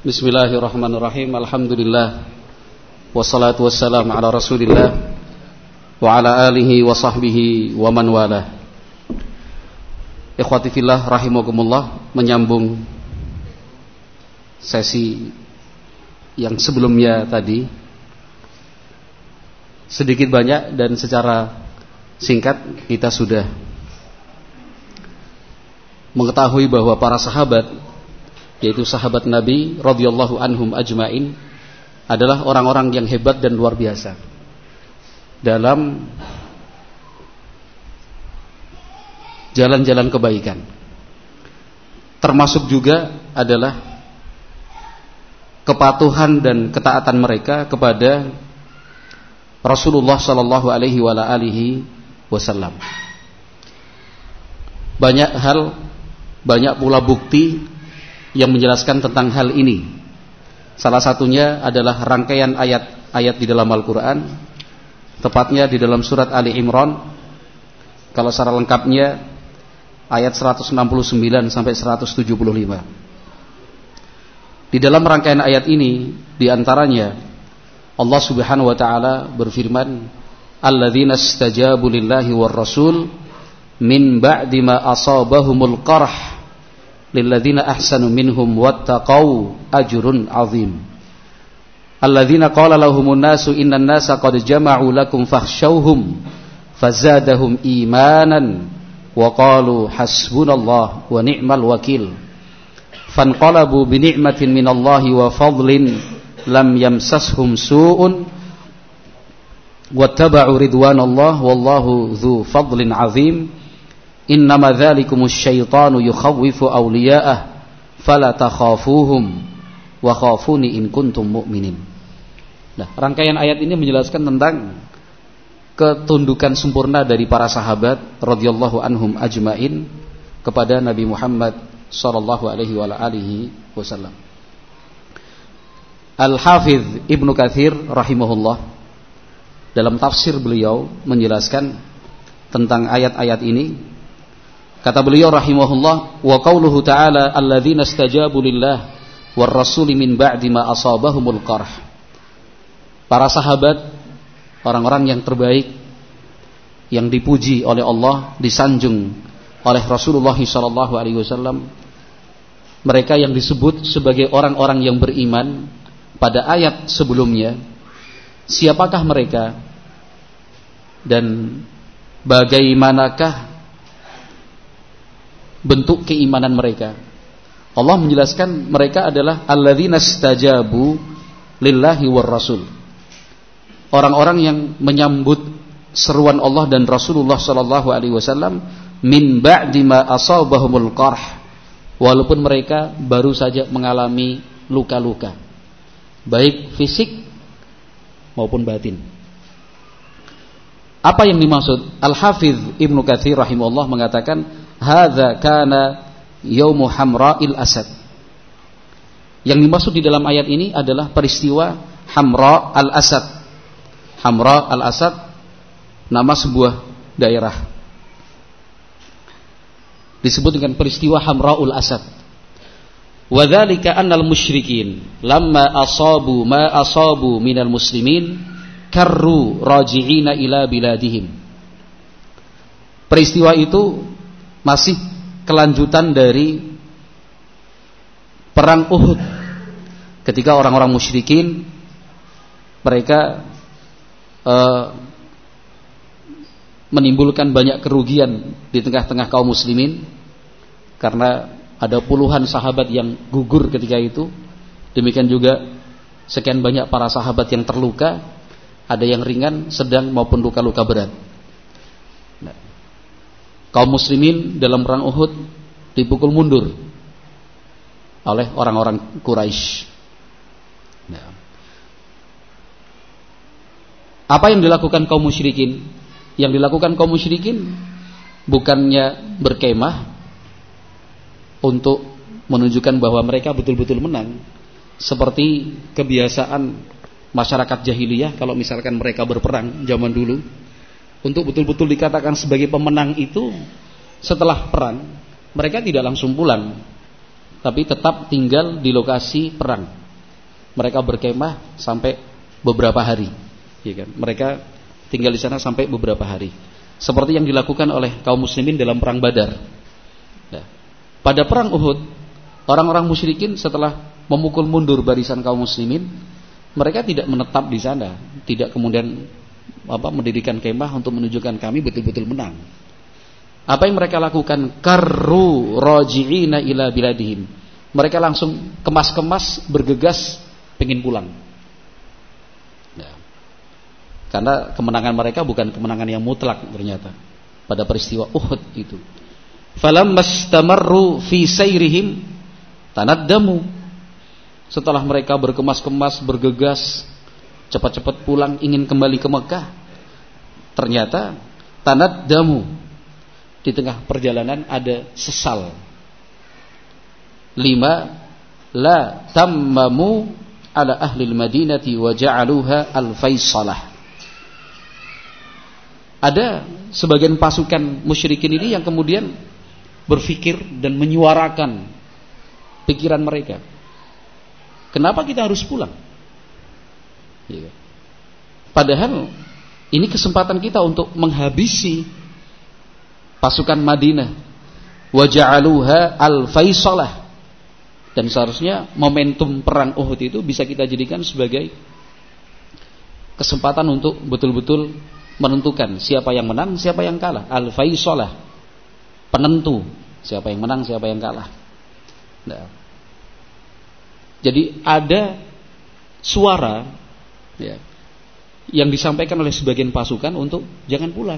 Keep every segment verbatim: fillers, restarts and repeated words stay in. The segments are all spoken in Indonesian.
Bismillahirrahmanirrahim. Alhamdulillah. Wassalatu wassalamu ala Rasulillah wa ala alihi wa sahbihi wa man walah. Ikhwati fillah rahimakumullah, menyambung sesi yang sebelumnya tadi, sedikit banyak dan secara singkat kita sudah mengetahui bahwa para sahabat, yaitu sahabat Nabi radhiyallahu anhum ajmain, adalah orang-orang yang hebat dan luar biasa dalam jalan-jalan kebaikan. Termasuk juga adalah kepatuhan dan ketaatan mereka kepada Rasulullah sallallahu alaihi wa alihi wasallam. Banyak hal, banyak pula bukti yang menjelaskan tentang hal ini. Salah satunya adalah rangkaian ayat-ayat di dalam Al-Quran, tepatnya di dalam surat Ali Imran. Kalau secara lengkapnya ayat seratus enam puluh sembilan sampai seratus tujuh puluh lima. Di dalam rangkaian ayat ini, di antaranya Allah Subhanahu wa taala berfirman, "Alladzina istajabu lillahi war rasul min ba'di ma asabahumul qarh lilladzina ahsanu minhum wattaqau ajrun azim. Alladzina qala lahumun nasu innan nasa qad jama'u lakum fakhshawhum fazadahum imanan wa qalu hasbunallah wa ni'mal wakil. Fanqalabu bi ni'matin minallahi wa fadlin lam yamsashum su'un wattaba'u ridwanallah wallahu dzu fadlin azim. Innama dzalikumus syaitanu yukhawwifu awliya'ah fala takhafuhum wa khafuni in kuntum mu'minin." Nah, rangkaian ayat ini menjelaskan tentang ketundukan sempurna dari para sahabat radhiyallahu anhum ajmain kepada Nabi Muhammad sallallahu alaihi wa alihi wasallam. Al-Hafidz Ibnu Katsir rahimahullah dalam tafsir beliau menjelaskan tentang ayat-ayat ini. Kata beliau rahimahullah, wa qauluhu ta'ala alladzina istajabu lillah war rasuli min ba'di ma asabahumul qarh. Para sahabat, orang-orang yang terbaik, yang dipuji oleh Allah, disanjung oleh Rasulullah sallallahu alaihi wasallam, mereka yang disebut sebagai orang-orang yang beriman pada ayat sebelumnya. Siapakah mereka dan bagaimanakah bentuk keimanan mereka? Allah menjelaskan mereka adalah alladzina istajabu lillahi war rasul, orang-orang yang menyambut seruan Allah dan Rasulullah sallallahu alaihi wasallam min ba'di ma asabahumul qarh, walaupun mereka baru saja mengalami luka-luka baik fisik maupun batin. Apa yang dimaksud? Al-Hafidz Ibnu Katsir rahimahullah mengatakan hadza kana yaumu hamra'il asad. Yang dimaksud di dalam ayat ini adalah peristiwa Hamra al-Asad. Hamra al-Asad nama sebuah daerah, disebut dengan peristiwa Hamra'ul Asad. Wa dzalika annal musyrikin lamma asabu ma asabu minal muslimin karru raji'ina ila biladihim. Peristiwa itu masih kelanjutan dari perang Uhud, ketika orang-orang musyrikin mereka uh, menimbulkan banyak kerugian di tengah-tengah kaum muslimin, karena ada puluhan sahabat yang gugur ketika itu. Demikian juga sekian banyak para sahabat yang terluka, ada yang ringan, sedang maupun luka-luka berat. Kaum muslimin dalam perang Uhud dipukul mundur oleh orang-orang Quraisy. Nah, apa yang dilakukan kaum musyrikin? Yang dilakukan kaum musyrikin bukannya berkemah untuk menunjukkan bahwa mereka betul-betul menang, seperti kebiasaan masyarakat jahiliyah kalau misalkan mereka berperang zaman dulu. Untuk betul-betul dikatakan sebagai pemenang itu setelah perang, mereka tidak langsung pulang tapi tetap tinggal di lokasi perang. Mereka berkemah sampai beberapa hari, ya kan? Mereka tinggal di sana sampai beberapa hari. Seperti yang dilakukan oleh kaum muslimin dalam perang Badar. Nah, pada perang Uhud, orang-orang musyrikin setelah memukul mundur barisan kaum muslimin, mereka tidak menetap di sana, tidak kemudian apa mendirikan kemah untuk menunjukkan kami betul-betul menang. Apa yang mereka lakukan? Karru raji'ina ila biladihim. Mereka langsung kemas-kemas, bergegas pengen pulang. Nah, karena kemenangan mereka bukan kemenangan yang mutlak ternyata pada peristiwa Uhud itu. Falammastamarru fi sayrihim tanaddamu. Setelah mereka berkemas-kemas, bergegas, cepat-cepat pulang ingin kembali ke Mekah, ternyata tanaddamu, di tengah perjalanan ada sesal. Lima, la tammamu ala ahli al-Madinati wa ja'aluha al-Faisalah. Ada sebagian pasukan musyrikin ini yang kemudian berpikir dan menyuarakan pikiran mereka. Kenapa kita harus pulang? Ya. Padahal ini kesempatan kita untuk menghabisi pasukan Madinah. Wa ja'aluha al-Faisalah. Dan seharusnya momentum perang Uhud itu bisa kita jadikan sebagai kesempatan untuk betul-betul menentukan siapa yang menang, siapa yang kalah. Al-Faisalah, penentu siapa yang menang, siapa yang kalah. Nah. Jadi ada suara ya, yang disampaikan oleh sebagian pasukan untuk jangan pulang.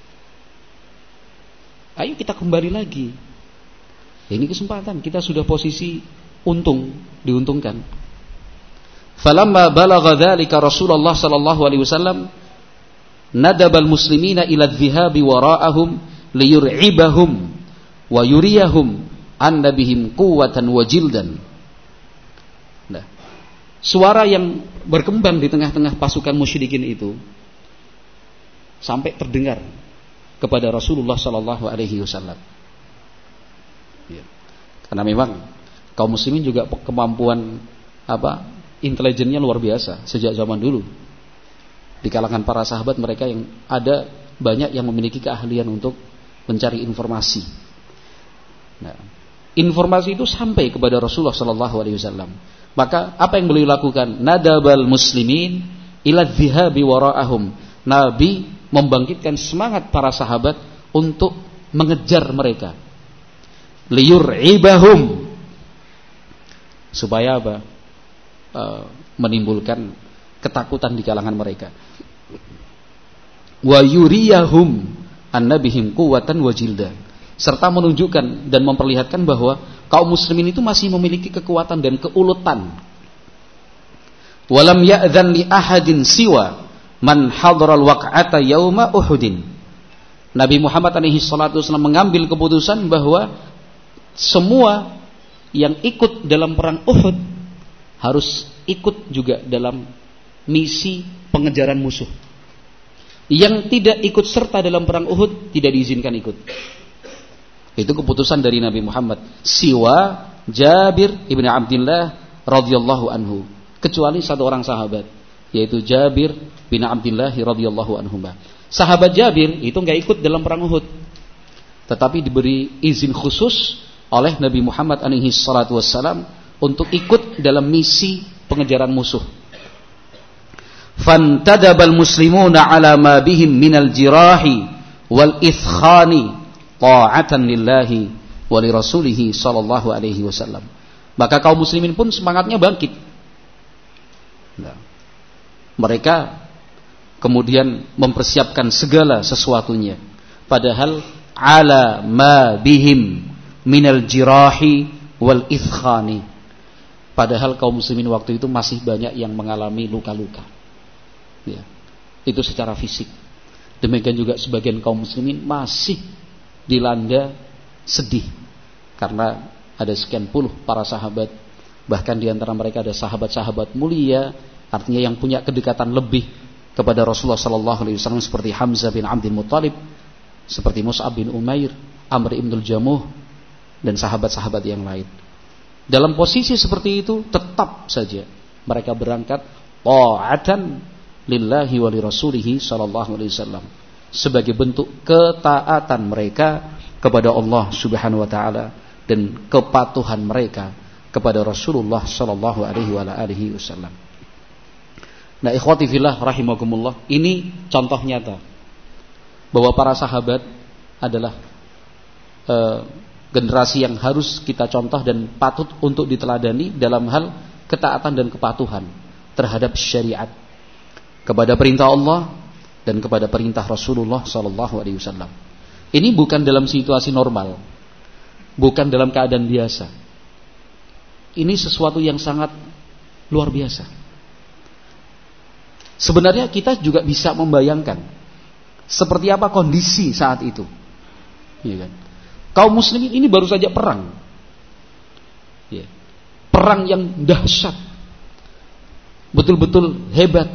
Ayo kita kembali lagi. Ini kesempatan, kita sudah posisi untung, diuntungkan. Falamma balagha dzalika Rasulullah sallallahu alaihi wasallam nadabal muslimina ila adh-dhihabi wara'ahum liyur'ibahum wa yuriyahum anna bihim quwwatan wa jildan. Nah, suara yang berkembang di tengah-tengah pasukan musyrikin itu sampai terdengar kepada Rasulullah sallallahu alaihi wasallam. Ya. Karena memang kaum muslimin juga kemampuan apa intelijennya luar biasa sejak zaman dulu. Di kalangan para sahabat mereka yang ada banyak yang memiliki keahlian untuk mencari informasi. Nah, informasi itu sampai kepada Rasulullah sallallahu alaihi wasallam. Maka apa yang beliau lakukan? Nadabal muslimin ila dhihabi wara'ahum. Nabi membangkitkan semangat para sahabat untuk mengejar mereka. Liyur'ibahum. Supaya apa? E, menimbulkan ketakutan di kalangan mereka. Wa yuriyahum annabihim quwwatan wa jilda. Serta menunjukkan dan memperlihatkan bahwa kaum muslimin itu masih memiliki kekuatan dan keulutan. Walam ya'dzan li ahadin siwa man hadaral waq'ata yauma Uhudin. Nabi Muhammad alaihi salatu wasallam mengambil keputusan bahwa semua yang ikut dalam perang Uhud harus ikut juga dalam misi pengejaran musuh. Yang tidak ikut serta dalam perang Uhud tidak diizinkan ikut. Itu keputusan dari Nabi Muhammad. Siwa Jabir ibn Abdullah radhiyallahu anhu. Kecuali satu orang sahabat, yaitu Jabir bin Abdullah radhiyallahu anhu. Sahabat Jabir itu enggak ikut dalam perang Uhud, tetapi diberi izin khusus oleh Nabi Muhammad alaihi salatu wassalam untuk ikut dalam misi pengejaran musuh. Fantadabal muslimuna ala ma bihim minal jirahi wal ithkhani ta'atan lillahi wa li rasulihi sallallahu alaihi wasallam. Maka kaum muslimin pun semangatnya bangkit. Nah, mereka kemudian mempersiapkan segala sesuatunya. Padahal ala ma bihim minal jirahi wal ithkhani. Padahal kaum muslimin waktu itu masih banyak yang mengalami luka-luka. Ya, itu secara fisik. Demikian juga sebagian kaum muslimin masih dilanda sedih karena ada sekian puluh para sahabat, bahkan di antara mereka ada sahabat-sahabat mulia, artinya yang punya kedekatan lebih kepada Rasulullah sallallahu alaihi wasallam seperti Hamzah bin Abdul Muttalib, seperti Mus'ab bin Umair, Amr ibn al-Jamuh dan sahabat-sahabat yang lain. Dalam posisi seperti itu tetap saja mereka berangkat ta'atan lillahi wa li rasulihi sallallahu alaihi wasallam, sebagai bentuk ketaatan mereka kepada Allah Subhanahu wa taala dan kepatuhan mereka kepada Rasulullah sallallahu alaihi wasallam. Nah, ikhwati fillah rahimakumullah, ini contoh nyata bahwa para sahabat adalah uh, generasi yang harus kita contoh dan patut untuk diteladani dalam hal ketaatan dan kepatuhan terhadap syariat, kepada perintah Allah dan kepada perintah Rasulullah sallallahu alaihi wasallam. Ini bukan dalam situasi normal, bukan dalam keadaan biasa. Ini sesuatu yang sangat luar biasa. Sebenarnya kita juga bisa membayangkan seperti apa kondisi saat itu. Ya kan? Kaum muslimin ini baru saja perang. Ya. Perang yang dahsyat. Betul-betul hebat.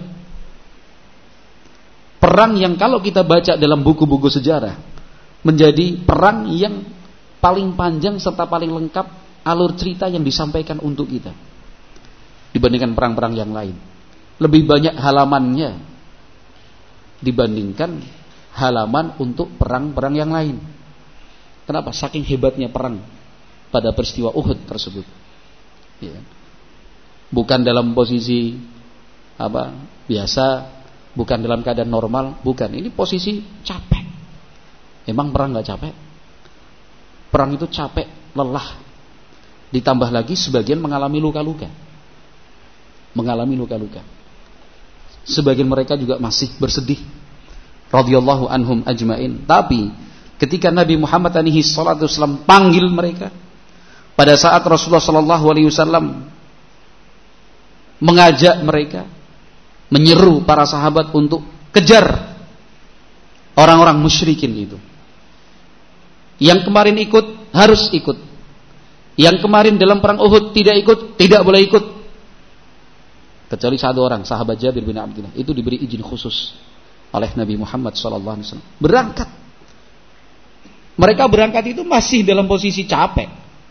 Perang yang kalau kita baca dalam buku-buku sejarah menjadi perang yang paling panjang serta paling lengkap alur cerita yang disampaikan untuk kita dibandingkan perang-perang yang lain. Lebih banyak halamannya dibandingkan halaman untuk perang-perang yang lain. Kenapa? Saking hebatnya perang pada peristiwa Uhud tersebut. Ya. Bukan dalam posisi apa biasa, bukan dalam keadaan normal, bukan. Ini posisi capek. Emang perang gak capek? Perang itu capek, lelah. Ditambah lagi sebagian mengalami luka-luka. Mengalami luka-luka. Sebagian mereka juga masih bersedih. Radhiyallahu anhum ajmain. Tapi ketika Nabi Muhammad alaihi salatu wasallam panggil mereka, pada saat Rasulullah sallallahu alaihi wasallam mengajak mereka, menyeru para sahabat untuk kejar orang-orang musyrikin itu. Yang kemarin ikut harus ikut. Yang kemarin dalam perang Uhud tidak ikut, tidak boleh ikut. Kecuali satu orang, sahabat Jabir bin Abdullah, itu diberi izin khusus oleh Nabi Muhammad sallallahu alaihi wasallam. Berangkat. Mereka berangkat itu masih dalam posisi capek,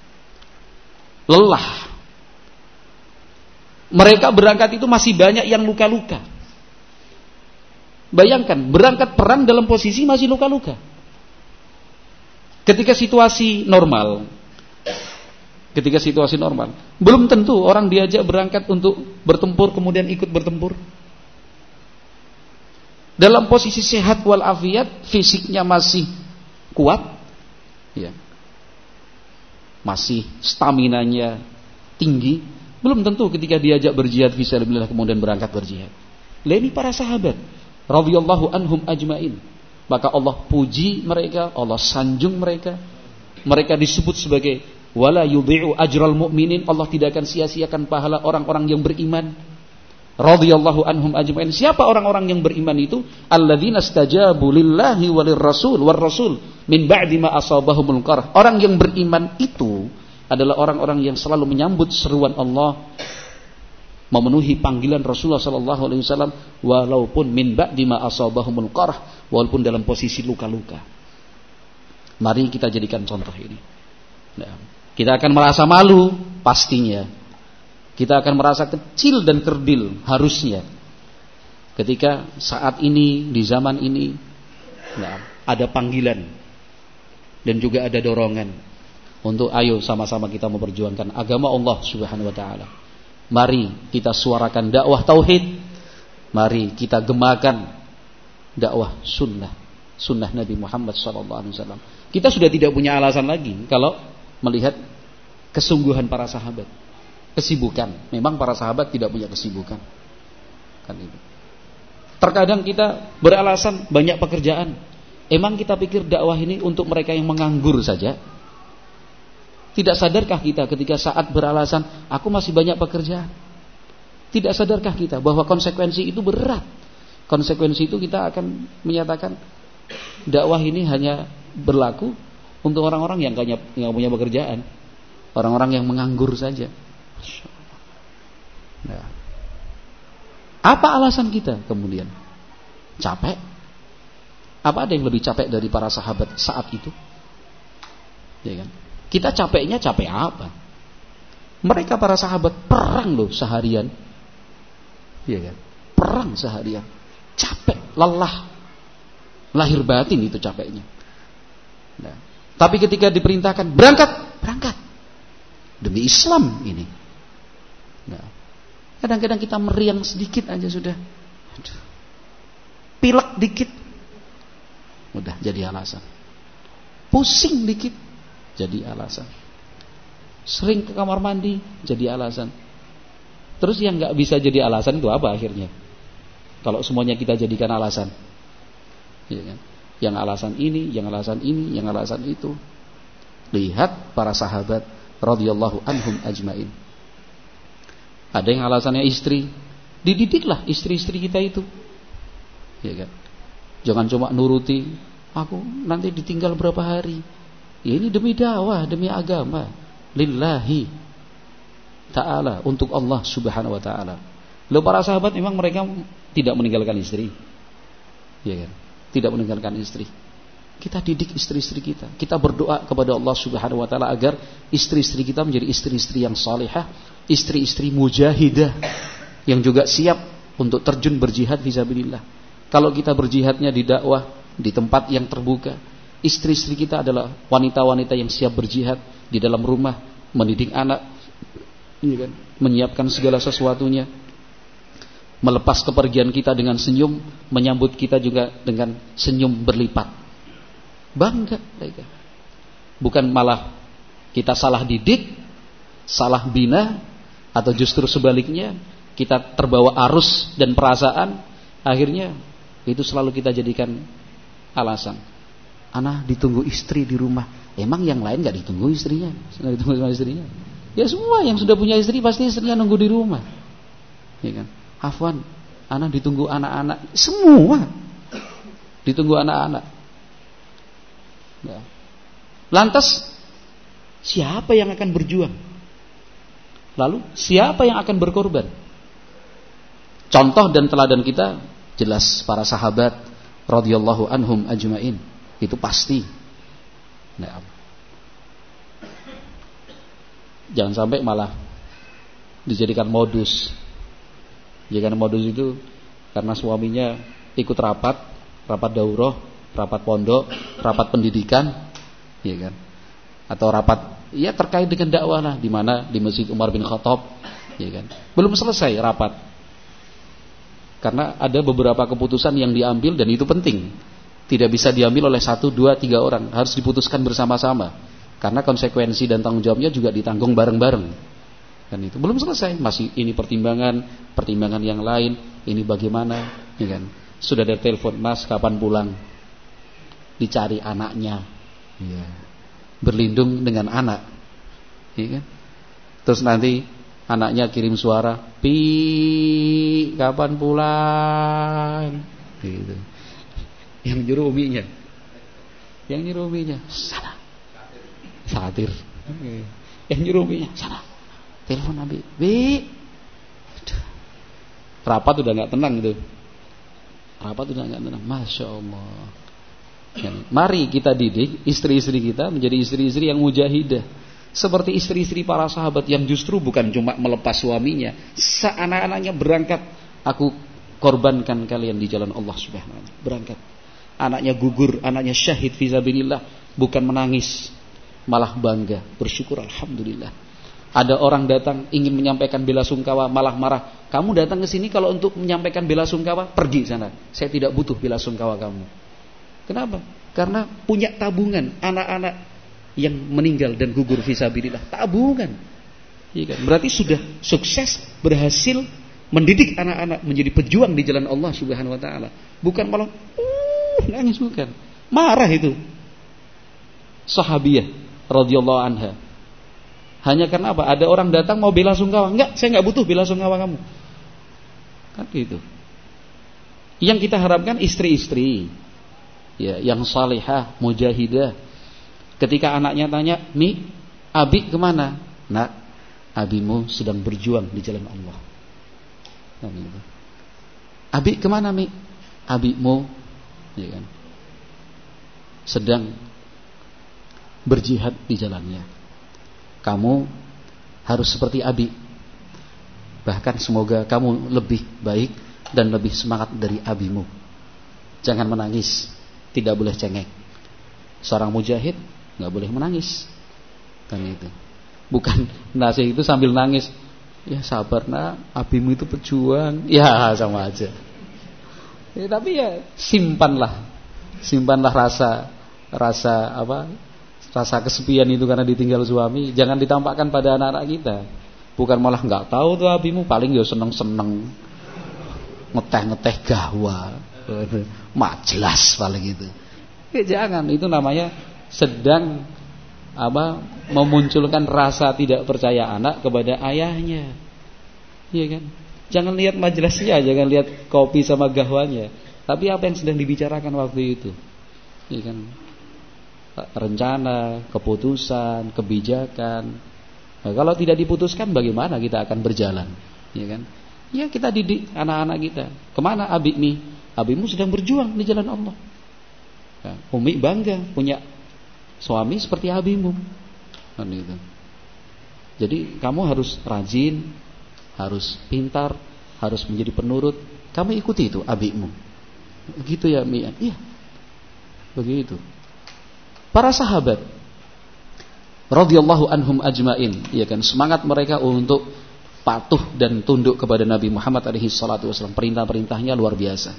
lelah. Mereka berangkat itu masih banyak yang luka-luka. Bayangkan, berangkat perang dalam posisi masih luka-luka. Ketika situasi normal, ketika situasi normal, belum tentu orang diajak berangkat untuk bertempur kemudian ikut bertempur. Dalam posisi sehat walafiat, fisiknya masih kuat, ya, masih staminanya tinggi, belum tentu ketika diajak berjihad fisabilillah kemudian berangkat berjihad. Lah ini para sahabat radhiyallahu anhum ajmain. Maka Allah puji mereka, Allah sanjung mereka. Mereka disebut sebagai wala yudhi'u ajral mu'minin. Allah tidak akan sia-siakan pahala orang-orang yang beriman. Radhiyallahu anhum ajmain. Siapa orang-orang yang beriman itu? Alladzina stajabu lillahi walir rasul war rasul min ba'di ma asabahumul qarh. Orang yang beriman itu adalah orang-orang yang selalu menyambut seruan Allah, memenuhi panggilan Rasulullah sallallahu alaihi wasallam walaupun min ba'di ma asabahumul qarh, walaupun dalam posisi luka-luka. Mari kita jadikan contoh ini. Nah, kita akan merasa malu pastinya. Kita akan merasa kecil dan kerdil harusnya ketika saat ini di zaman ini nah, ada panggilan dan juga ada dorongan untuk ayo sama-sama kita memperjuangkan agama Allah Subhanahu wa taala. Mari kita suarakan dakwah tauhid. Mari kita gemakan dakwah sunnah, sunnah Nabi Muhammad sallallahu alaihi wasallam. Kita sudah tidak punya alasan lagi kalau melihat kesungguhan para sahabat. Kesibukan, memang para sahabat tidak punya kesibukan. Kan itu. Terkadang kita beralasan banyak pekerjaan. Emang kita pikir dakwah ini untuk mereka yang menganggur saja? Tidak sadarkah kita ketika saat beralasan aku masih banyak pekerjaan? Tidak sadarkah kita bahwa konsekuensi itu berat? Konsekuensi itu kita akan menyatakan dakwah ini hanya berlaku untuk orang-orang yang nggak punya pekerjaan, orang-orang yang menganggur saja. Nah, apa alasan kita kemudian? Capek? Apa ada yang lebih capek dari para sahabat saat itu? Ya kan? Kita capeknya capek apa? Mereka para sahabat perang loh seharian. Iya kan? Perang seharian. Capek, lelah. Lahir batin itu capeknya. Nah, tapi ketika diperintahkan berangkat, berangkat. Demi Islam ini. Nah, kadang-kadang kita meriang sedikit aja sudah. Aduh. Pilek dikit. Udah jadi alasan. Pusing dikit. Jadi alasan. Sering ke kamar mandi. Jadi alasan. Terus yang gak bisa jadi alasan itu apa akhirnya? Kalau semuanya kita jadikan alasan. Ya kan? Yang alasan ini, yang alasan ini, yang alasan itu. Lihat para sahabat radhiyallahu anhum ajmain. Ada yang alasannya istri. Dididiklah istri-istri kita itu. Ya kan? Jangan cuma nuruti, aku nanti ditinggal berapa hari. Ya ini demi dakwah, demi agama. Lillahi ta'ala, untuk Allah subhanahu wa ta'ala. Lalu para sahabat memang mereka tidak meninggalkan istri. Ya kan? Tidak meninggalkan istri. Kita didik istri-istri kita. Kita berdoa kepada Allah subhanahu wa ta'ala agar istri-istri kita menjadi istri-istri yang salihah, istri-istri mujahidah, yang juga siap untuk terjun berjihad fisabilillah. Kalau kita berjihadnya di dakwah, di tempat yang terbuka, istri-istri kita adalah wanita-wanita yang siap berjihad di dalam rumah, mendidik anak, menyiapkan segala sesuatunya, melepas kepergian kita dengan senyum, menyambut kita juga dengan senyum berlipat. Bangga mereka. Bukan malah kita salah didik, salah bina, atau justru sebaliknya kita terbawa arus dan perasaan, akhirnya itu selalu kita jadikan alasan. Ana ditunggu istri di rumah. Emang yang lain gak ditunggu istrinya? Gak ditunggu sama istrinya? Ya semua yang sudah punya istri pasti istrinya nunggu di rumah. Ya kan? Afwan, ana ditunggu anak-anak. Semua ditunggu anak-anak. Ya. Lantas siapa yang akan berjuang? Lalu siapa yang akan berkorban? Contoh dan teladan kita jelas para sahabat radhiyallahu anhum ajmain. Itu pasti. Nah, jangan sampai malah dijadikan modus. Jadikan modus itu karena suaminya ikut rapat, rapat daurah, rapat pondok, rapat pendidikan, ya kan? Atau rapat ya terkait dengan dakwah lah, di mana di Masjid Umar bin Khattab, ya kan? Belum selesai rapat. Karena ada beberapa keputusan yang diambil dan itu penting. Tidak bisa diambil oleh satu, dua, tiga orang, harus diputuskan bersama-sama. Karena konsekuensi dan tanggung jawabnya juga ditanggung bareng-bareng. Dan itu belum selesai, masih ini pertimbangan, pertimbangan yang lain, ini bagaimana, ya kan? Sudah ada telepon, Mas kapan pulang? Dicari anaknya, ya. Berlindung dengan anak, ya kan? Terus nanti anaknya kirim suara, Pi, kapan pulang? Gitu. Yang nyuruh uminya, yang nyuruh uminya, sana, satir. Yang nyuruh uminya, sana, telepon Nabi, Bi. Rapat udah nggak tenang gitu, rapat udah nggak tenang, masya Allah. Mari kita didik istri-istri kita menjadi istri-istri yang mujahidah, seperti istri-istri para sahabat yang justru bukan cuma melepas suaminya, anak-anaknya berangkat, aku korbankan kalian di jalan Allah subhanahu wa ta'ala. Berangkat, anaknya gugur, anaknya syahid fisabilillah, bukan menangis, malah bangga, bersyukur, alhamdulillah. Ada orang datang ingin menyampaikan bela sungkawa, malah marah. Kamu datang ke sini kalau untuk menyampaikan bela sungkawa, pergi sana. Saya tidak butuh bela sungkawa kamu. Kenapa? Karena punya tabungan anak-anak yang meninggal dan gugur fisabilillah. Tabungan. Iya kan? Berarti sudah sukses, berhasil mendidik anak-anak menjadi pejuang di jalan Allah subhanahu wa ta'ala. Bukan malah uh, nangis, bukan. Marah itu sahabiyah radhiyallahu anha. Hanya karena apa? Ada orang datang mau bela sungkawa. Enggak, saya enggak butuh bela sungkawa kamu. Kan gitu. Yang kita harapkan istri-istri ya, yang salihah, mujahidah. Ketika anaknya tanya, Mi, Abi kemana? Nak, abimu sedang berjuang di jalan Allah. Kan gitu. Abi kemana, Mi? Abimu, ya kan, sedang berjihad di jalannya. Kamu harus seperti Abi. Bahkan semoga kamu lebih baik dan lebih semangat dari abimu. Jangan menangis, tidak boleh cengeng. Seorang mujahid nggak boleh menangis. Kan itu. Bukan nasihat itu sambil nangis. Ya sabar nak, abimu itu pejuang. Ya sama aja. Ya, tapi ya simpanlah, simpanlah rasa, rasa apa, rasa kesepian itu karena ditinggal suami. Jangan ditampakkan pada anak-anak kita. Bukan malah nggak tahu tuh abimu, paling ya seneng-seneng, ngeteh-ngeteh gahwa, majelas paling itu. Ya jangan, itu namanya sedang apa memunculkan rasa tidak percaya anak kepada ayahnya, iya kan? Jangan lihat majelasnya, jangan lihat kopi sama gahwanya, tapi apa yang sedang dibicarakan waktu itu, iya kan? Rencana, keputusan, kebijakan. Nah, kalau tidak diputuskan, bagaimana kita akan berjalan, iya kan? Ya kita didik anak-anak kita. Kemana abikmi? Abimu sedang berjuang di jalan Allah. Nah, Umi bangga punya suami seperti abimu. Nah, gitu. Jadi kamu harus rajin, harus pintar, harus menjadi penurut. Kamu ikuti itu abikmu. Begitu ya Mi? Iya. Begitu. Para sahabat radhiyallahu anhum ajmain, ya kan, semangat mereka untuk patuh dan tunduk kepada Nabi Muhammad alaihi salatu wasallam. Perintah-perintahnya luar biasa.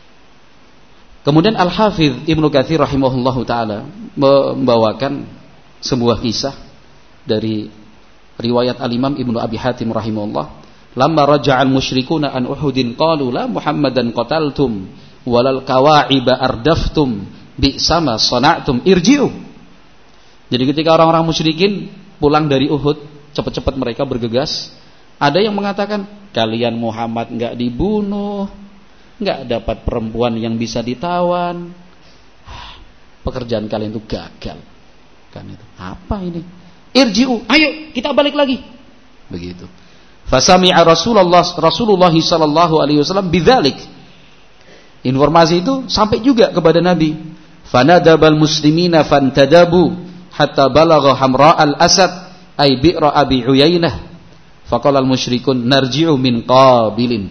Kemudian Al-Hafidz Ibnu Katsir rahimahullahu taala membawakan sebuah kisah dari riwayat Al-Imam Ibnu Abi Hatim rahimahullah. Lamma raja'al musyrikuuna an Uhudin qalu la Muhammadan qataltum walal kawa'iba ardaftum bi'sama sana'tum irji'u. Jadi ketika orang-orang musyrikin pulang dari Uhud, cepat-cepat mereka bergegas. Ada yang mengatakan, kalian Muhammad enggak dibunuh, enggak dapat perempuan yang bisa ditawan, pekerjaan kalian itu gagal. Kan itu. Apa ini? Irji'u, ayo kita balik lagi. Begitu. Fasami'a Rasulullah Rasulullah sallallahu alaihi wasallam bidzalik. Informasi itu sampai juga kepada Nabi. Fanadabal muslimina fantadabu hatta balagha hamra al-asad ay bi'ra Abi Uyainah. Faqala al-musyrikun narji'u min qabilin.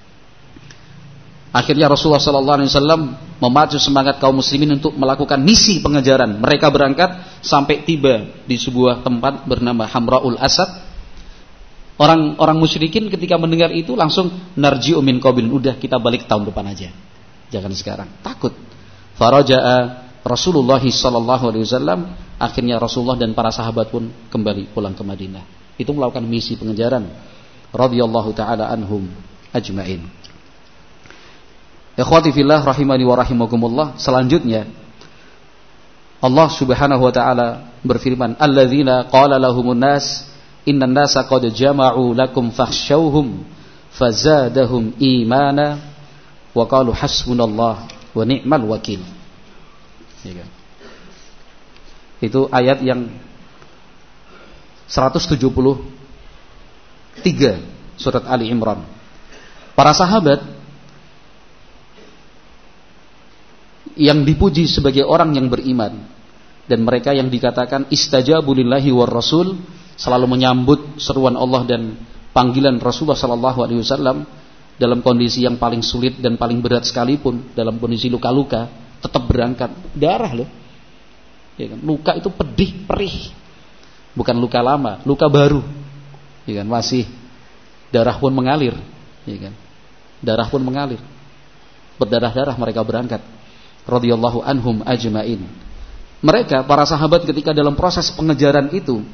Akhirnya Rasulullah sallallahu alaihi wasallam memacu semangat kaum muslimin untuk melakukan misi pengejaran. Mereka berangkat sampai tiba di sebuah tempat bernama Hamraul Asad. Orang-orang musyrikin ketika mendengar itu langsung narji'u min qabilin, udah kita balik tahun depan aja. Jangan sekarang, takut. Faraja'a Rasulullah sallallahu alaihi wasallam, akhirnya Rasulullah dan para sahabat pun kembali pulang ke Madinah. Itu melakukan misi pengejaran radhiyallahu taala anhum ajmain. Ikhwati fillah rahimani wa rahimakumullah, selanjutnya Allah Subhanahu wa taala berfirman, alladzina qala lahumun nas innan nasa qad jama'u lakum fakhshawhum fazadahum imana wa qalu hasbunallah wa ni'mal wakil. Itu ayat yang seratus tujuh puluh tiga surat Ali Imran. Para sahabat yang dipuji sebagai orang yang beriman dan mereka yang dikatakan istajabu lillahi war rasul, selalu menyambut seruan Allah dan panggilan Rasulullah sallallahu alaihi wasallam dalam kondisi yang paling sulit dan paling berat sekalipun, dalam kondisi luka-luka tetap berangkat. Darah loh, ya kan? Luka itu pedih, perih, bukan luka lama, luka baru, ya kan? Masih darah pun mengalir, ya kan? Darah pun mengalir, berdarah-darah mereka berangkat radhiyallahu anhum ajmain. Mereka para sahabat ketika dalam proses pengejaran itu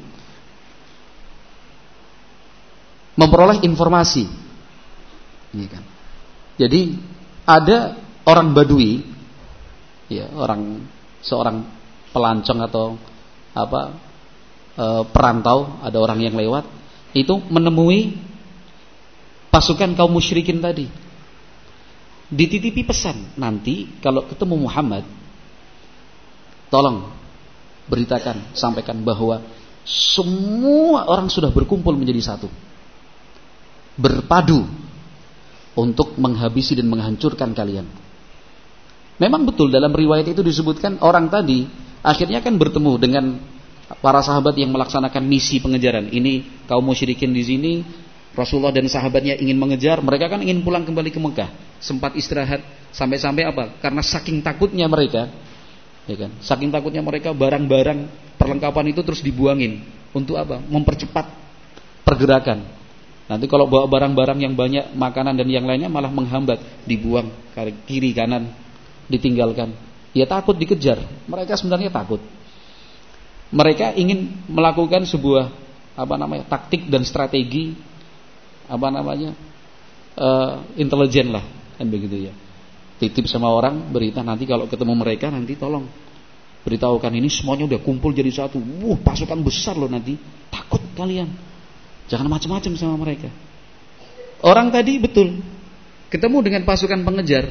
memperoleh informasi, ya kan? Jadi ada orang Badui, ya, orang seorang pelancong atau apa e, perantau, ada orang yang lewat itu menemui pasukan kaum musyrikin tadi. Dititipi pesan, nanti kalau ketemu Muhammad tolong beritakan, sampaikan bahwa semua orang sudah berkumpul menjadi satu, berpadu untuk menghabisi dan menghancurkan kalian. Memang betul dalam riwayat itu disebutkan orang tadi akhirnya kan bertemu dengan para sahabat yang melaksanakan misi pengejaran. Ini kaum musyrikin di sini, Rasulullah dan sahabatnya ingin mengejar, mereka kan ingin pulang kembali ke Mekah. Sempat istirahat sampai-sampai apa? Karena saking takutnya mereka, ya kan? Saking takutnya mereka, barang-barang perlengkapan itu terus dibuangin. Untuk apa? Mempercepat pergerakan. Nanti kalau bawa barang-barang yang banyak, makanan dan yang lainnya malah menghambat, dibuang kiri kanan, ditinggalkan. Ya takut dikejar. Mereka sebenarnya takut. Mereka ingin melakukan sebuah apa namanya? taktik dan strategi apa namanya? Uh, intelijen lah, kan begitu ya. Titip sama orang berita, nanti kalau ketemu mereka nanti tolong beritahukan ini semuanya udah kumpul jadi satu. Wuh, pasukan besar loh nanti. Takut kalian. Jangan macam-macam sama mereka. Orang tadi betul ketemu dengan pasukan pengejar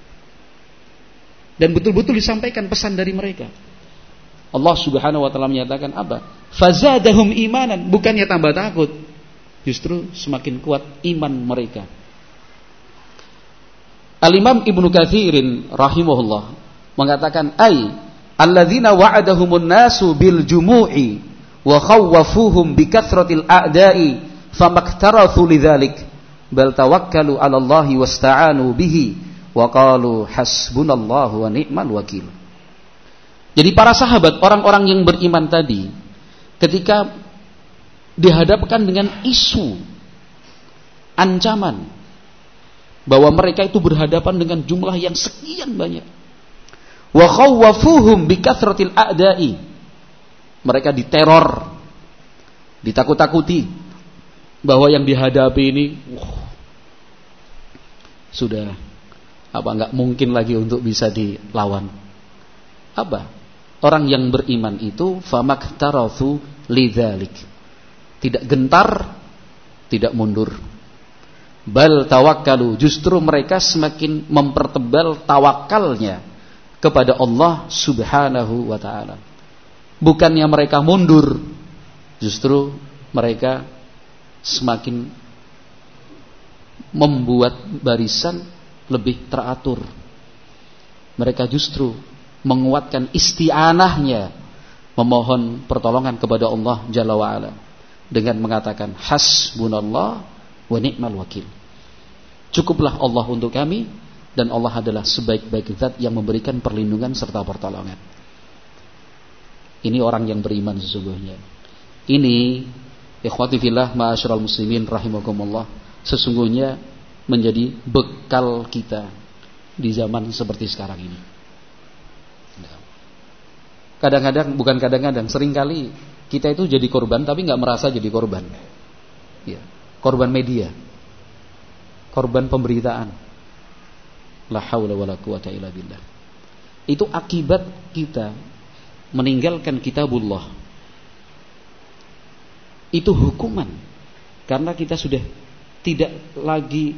dan betul-betul disampaikan pesan dari mereka. Allah Subhanahu wa taala menyatakan apa? Fazadahum imanan, bukannya tambah takut, justru semakin kuat iman mereka. Al-Imam Ibnu Katsirin rahimahullah mengatakan, "Ai alladzina wa'adahumun nasu bil jumu'i wa khawwafuhum bi kathratil a'da'i famaktarathu lidzalik bal tawakkalu 'ala Allahi wasta'anu bihi wa qalu hasbunallahu wa ni'mal wakil." Jadi para sahabat, orang-orang yang beriman tadi, ketika dihadapkan dengan isu ancaman bahwa mereka itu berhadapan dengan jumlah yang sekian banyak, wa khawwafuhum bi kathratil a'da'i, mereka diteror, ditakut-takuti bahwa yang dihadapi ini wow, sudah apa enggak mungkin lagi untuk bisa dilawan. Apa? Orang yang beriman itu famaktarathu lidzalik, tidak gentar, tidak mundur. Bal tawakkalu, justru mereka semakin mempertebal tawakalnya kepada Allah Subhanahu wa ta'ala. Bukannya mereka mundur, justru mereka semakin membuat barisan lebih teratur. Mereka justru menguatkan isti'anahnya, memohon pertolongan kepada Allah Jalla wa'ala dengan mengatakan hasbunallah wa ni'mal wakil. Cukuplah Allah untuk kami, dan Allah adalah sebaik-baik zat yang memberikan perlindungan serta pertolongan. Ini orang yang beriman sesungguhnya. Ini ikhwati fillah ma'asyiral muslimin rahimakumullah, sesungguhnya menjadi bekal kita di zaman seperti sekarang ini. Kadang-kadang, bukan kadang-kadang, seringkali kita itu jadi korban tapi nggak merasa jadi korban. Ya, korban media, korban pemberitaan. La haula wala quwata illa billah. Itu akibat kita meninggalkan kitabullah. Itu hukuman karena kita sudah tidak lagi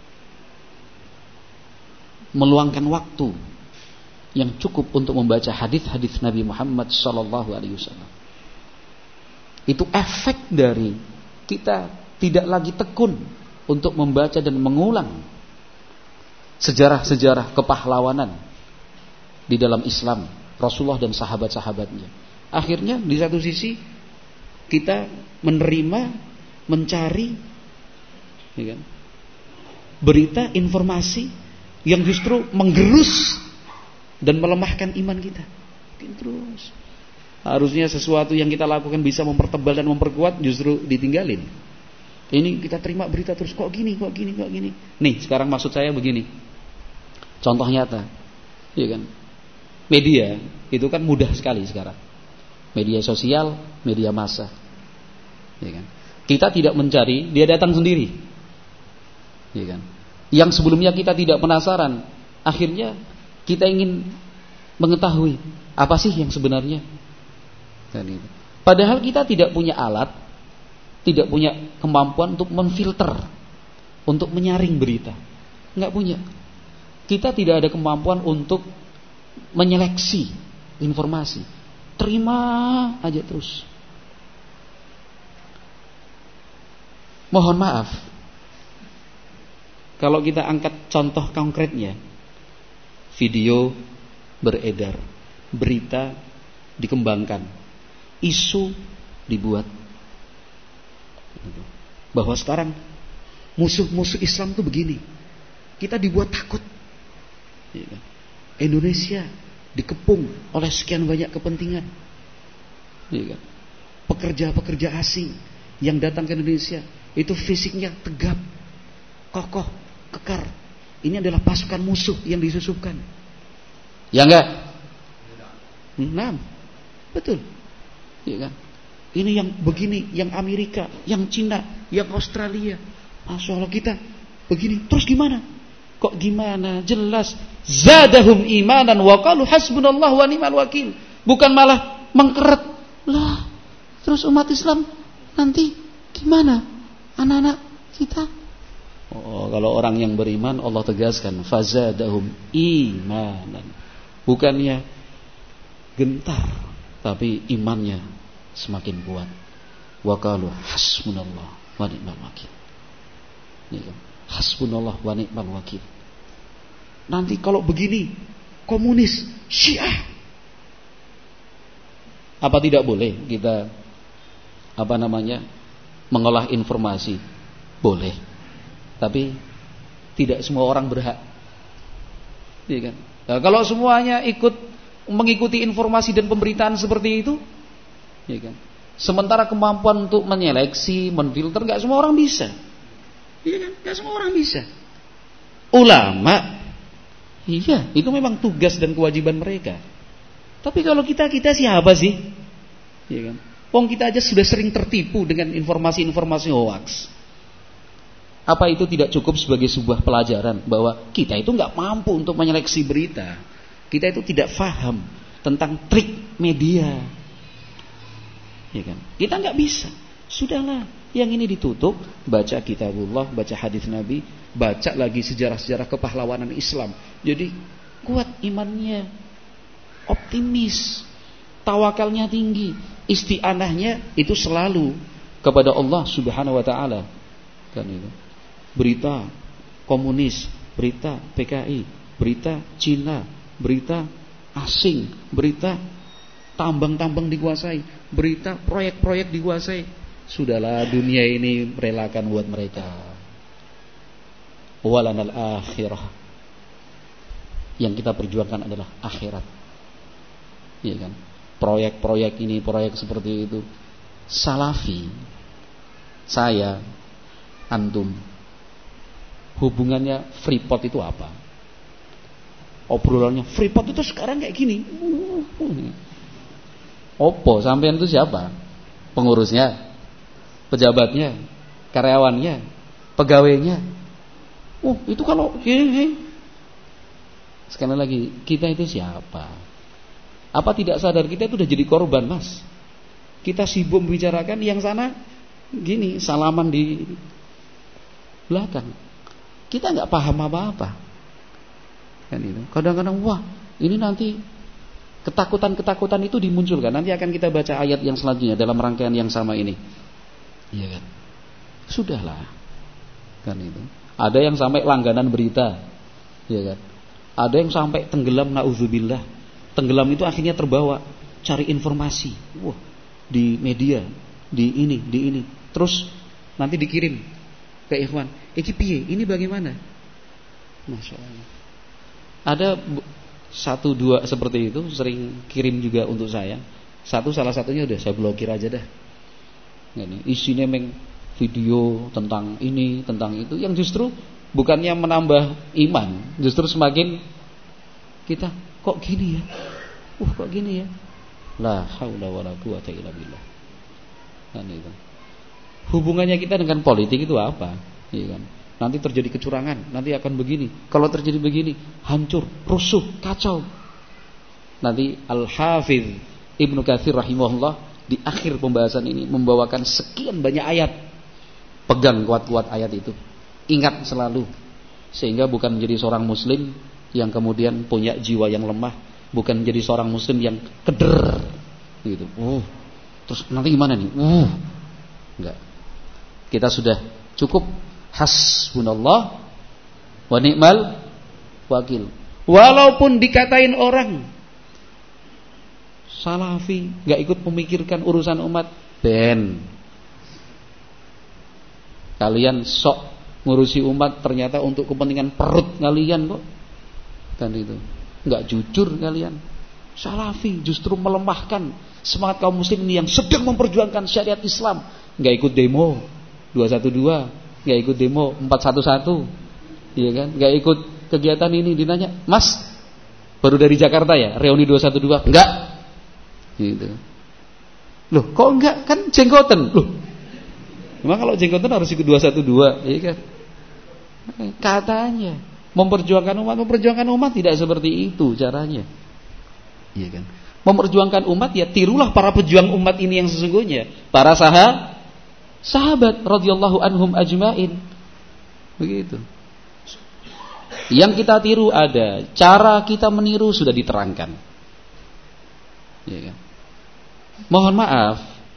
meluangkan waktu yang cukup untuk membaca hadis-hadis Nabi Muhammad sallallahu alaihi wasallam. Itu efek dari kita tidak lagi tekun untuk membaca dan mengulang sejarah-sejarah kepahlawanan di dalam Islam, Rasulullah dan sahabat-sahabatnya. Akhirnya di satu sisi kita menerima, mencari, ya kan, berita, informasi yang justru menggerus dan melemahkan iman kita. Terus harusnya sesuatu yang kita lakukan bisa mempertebal dan memperkuat, justru ditinggalin. Ini kita terima berita terus, kok gini, kok gini, kok gini. Nih, sekarang maksud saya begini. Contoh nyata, ya kan? Media itu kan mudah sekali sekarang. Media sosial, media massa, ya kan? Kita tidak mencari, dia datang sendiri, ya kan? Yang sebelumnya kita tidak penasaran, akhirnya kita ingin mengetahui apa sih yang sebenarnya. Padahal kita tidak punya alat, tidak punya kemampuan untuk memfilter, untuk menyaring berita, nggak punya. Kita tidak ada kemampuan untuk menyeleksi informasi, terima aja terus. Mohon maaf, kalau kita angkat contoh konkretnya, video beredar, berita dikembangkan, isu dibuat bahwa sekarang musuh-musuh Islam itu begini. Kita dibuat takut. Indonesia dikepung oleh sekian banyak kepentingan. Pekerja-pekerja asing yang datang ke Indonesia itu fisiknya tegap, kokoh, kekar. Ini adalah pasukan musuh yang disusupkan. Ya enggak? Nah, betul. Ya kan? Ini yang begini, yang Amerika, yang Cina, yang Australia. Masya Allah kita begini. Terus gimana? Kok gimana? Jelas. Zadahum imanan wa qalu hasbunallahu wa ni'mal wakil. Bukan malah mengkeret. Lah, terus umat Islam nanti gimana? Anak-anak kita. Oh, kalau orang yang beriman Allah tegaskan fazadahum imanan. Bukannya gentar, tapi imannya semakin kuat. Wa qalu hasbunallah wa ni'mal wakil. Hasbunallah wa ni'mal wakil. Nanti kalau begini komunis, Syiah. Apa tidak boleh kita apa namanya mengolah informasi? Boleh. Tapi tidak semua orang berhak. Iya kan? Nah, kalau semuanya ikut mengikuti informasi dan pemberitaan seperti itu, ya kan? Sementara kemampuan untuk menyeleksi, menfilter, nggak semua orang bisa. Iya kan? Nggak semua orang bisa. Ulama, iya, itu memang tugas dan kewajiban mereka. Tapi kalau kita kita siapa sih? Iya kan? Wong kita aja sudah sering tertipu dengan informasi-informasi hoax. Apa itu tidak cukup sebagai sebuah pelajaran bahwa kita itu nggak mampu untuk menyeleksi berita, kita itu tidak faham tentang trik media, ya kan? Kita nggak bisa. Sudahlah, yang ini ditutup, baca kitabullah, baca hadis Nabi, baca lagi sejarah-sejarah kepahlawanan Islam. Jadi kuat imannya, optimis, tawakalnya tinggi, isti'anahnya itu selalu kepada Allah Subhanahu Wa Taala, kan itu. Berita komunis, berita P K I, berita Cina, berita asing, berita tambang-tambang dikuasai, berita proyek-proyek dikuasai. Sudahlah, dunia ini relakan buat mereka. Walanal akhirah. Yang kita perjuangkan adalah akhirat. Iya kan? Proyek-proyek ini, proyek seperti itu. Salafi, saya, antum, hubungannya Freeport itu apa? Obrolannya Freeport itu sekarang kayak gini. Opo, sampean itu siapa? Pengurusnya, pejabatnya, karyawannya, pegawainya. Oh, itu kalau gini. Sekali lagi, kita itu siapa? Apa tidak sadar kita itu sudah jadi korban, Mas? Kita sibuk membicarakan yang sana gini, salaman di belakang. Kita nggak paham apa-apa, kan itu. Kadang-kadang wah, ini nanti ketakutan-ketakutan itu dimunculkan. Nanti akan kita baca ayat yang selanjutnya dalam rangkaian yang sama ini, iya kan? Sudahlah, kan itu. Ada yang sampai langganan berita, iya kan? Ada yang sampai tenggelam, naudzubillah. Tenggelam itu akhirnya terbawa cari informasi, wah, di media, di ini, di ini. Terus nanti dikirim ke ikhwan, iki piye? Ini bagaimana? Masya Allah. Ada satu dua seperti itu sering kirim juga untuk saya. Satu salah satunya udah saya blokir aja dah. Ini isinya meng video tentang ini, tentang itu, yang justru bukannya menambah iman, justru semakin kita kok gini ya? Uh, kok gini ya? La haula wala quwata illa billah. Kan itu. Hubungannya kita dengan politik itu apa? Iya kan? Nanti terjadi kecurangan, nanti akan begini. Kalau terjadi begini, hancur, rusuh, kacau. Nanti Al-Hafidz Ibnu Katsir rahimahullah di akhir pembahasan ini membawakan sekian banyak ayat. Pegang kuat-kuat ayat itu. Ingat selalu, sehingga bukan menjadi seorang muslim yang kemudian punya jiwa yang lemah, bukan menjadi seorang muslim yang keder gitu. Uh, terus nanti gimana nih? Uh, enggak. Kita sudah cukup hasbunallah wa ni'mal wakil. Walaupun dikatain orang Salafi, nggak ikut memikirkan urusan umat, ben. Kalian sok ngurusi umat ternyata untuk kepentingan perut kalian kok. Kan itu. Nggak jujur kalian. Salafi justru melemahkan semangat kaum muslim ini yang sedang memperjuangkan syariat Islam. Nggak ikut demo dua satu dua, nggak ikut demo empat satu satu, iya kan? Nggak ikut kegiatan ini. Ditanya, Mas, baru dari Jakarta ya, reuni dua satu dua? Enggak. Gitu. Loh, kok enggak? Kan jenggoten. Loh, memang kalau jenggoten harus ikut dua satu dua, iya kan? Katanya memperjuangkan umat, memperjuangkan umat tidak seperti itu caranya. Iya kan? Memperjuangkan umat ya tirulah para pejuang umat ini yang sesungguhnya, para sahabat sahabat radhiyallahu anhum ajmain. Begitu. Yang kita tiru ada, cara kita meniru sudah diterangkan. Ya kan? Mohon maaf,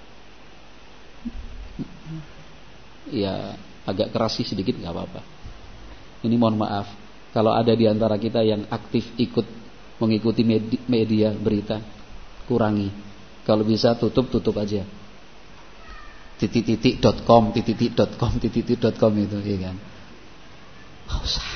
ya agak keras sih sedikit, nggak apa-apa. Ini mohon maaf kalau ada di antara kita yang aktif ikut mengikuti media, media berita, kurangi. Kalau bisa tutup tutup aja. titik-titik dot com, titik-titik dot com, titik-titik dot com itu, ya kan? Nggak usah.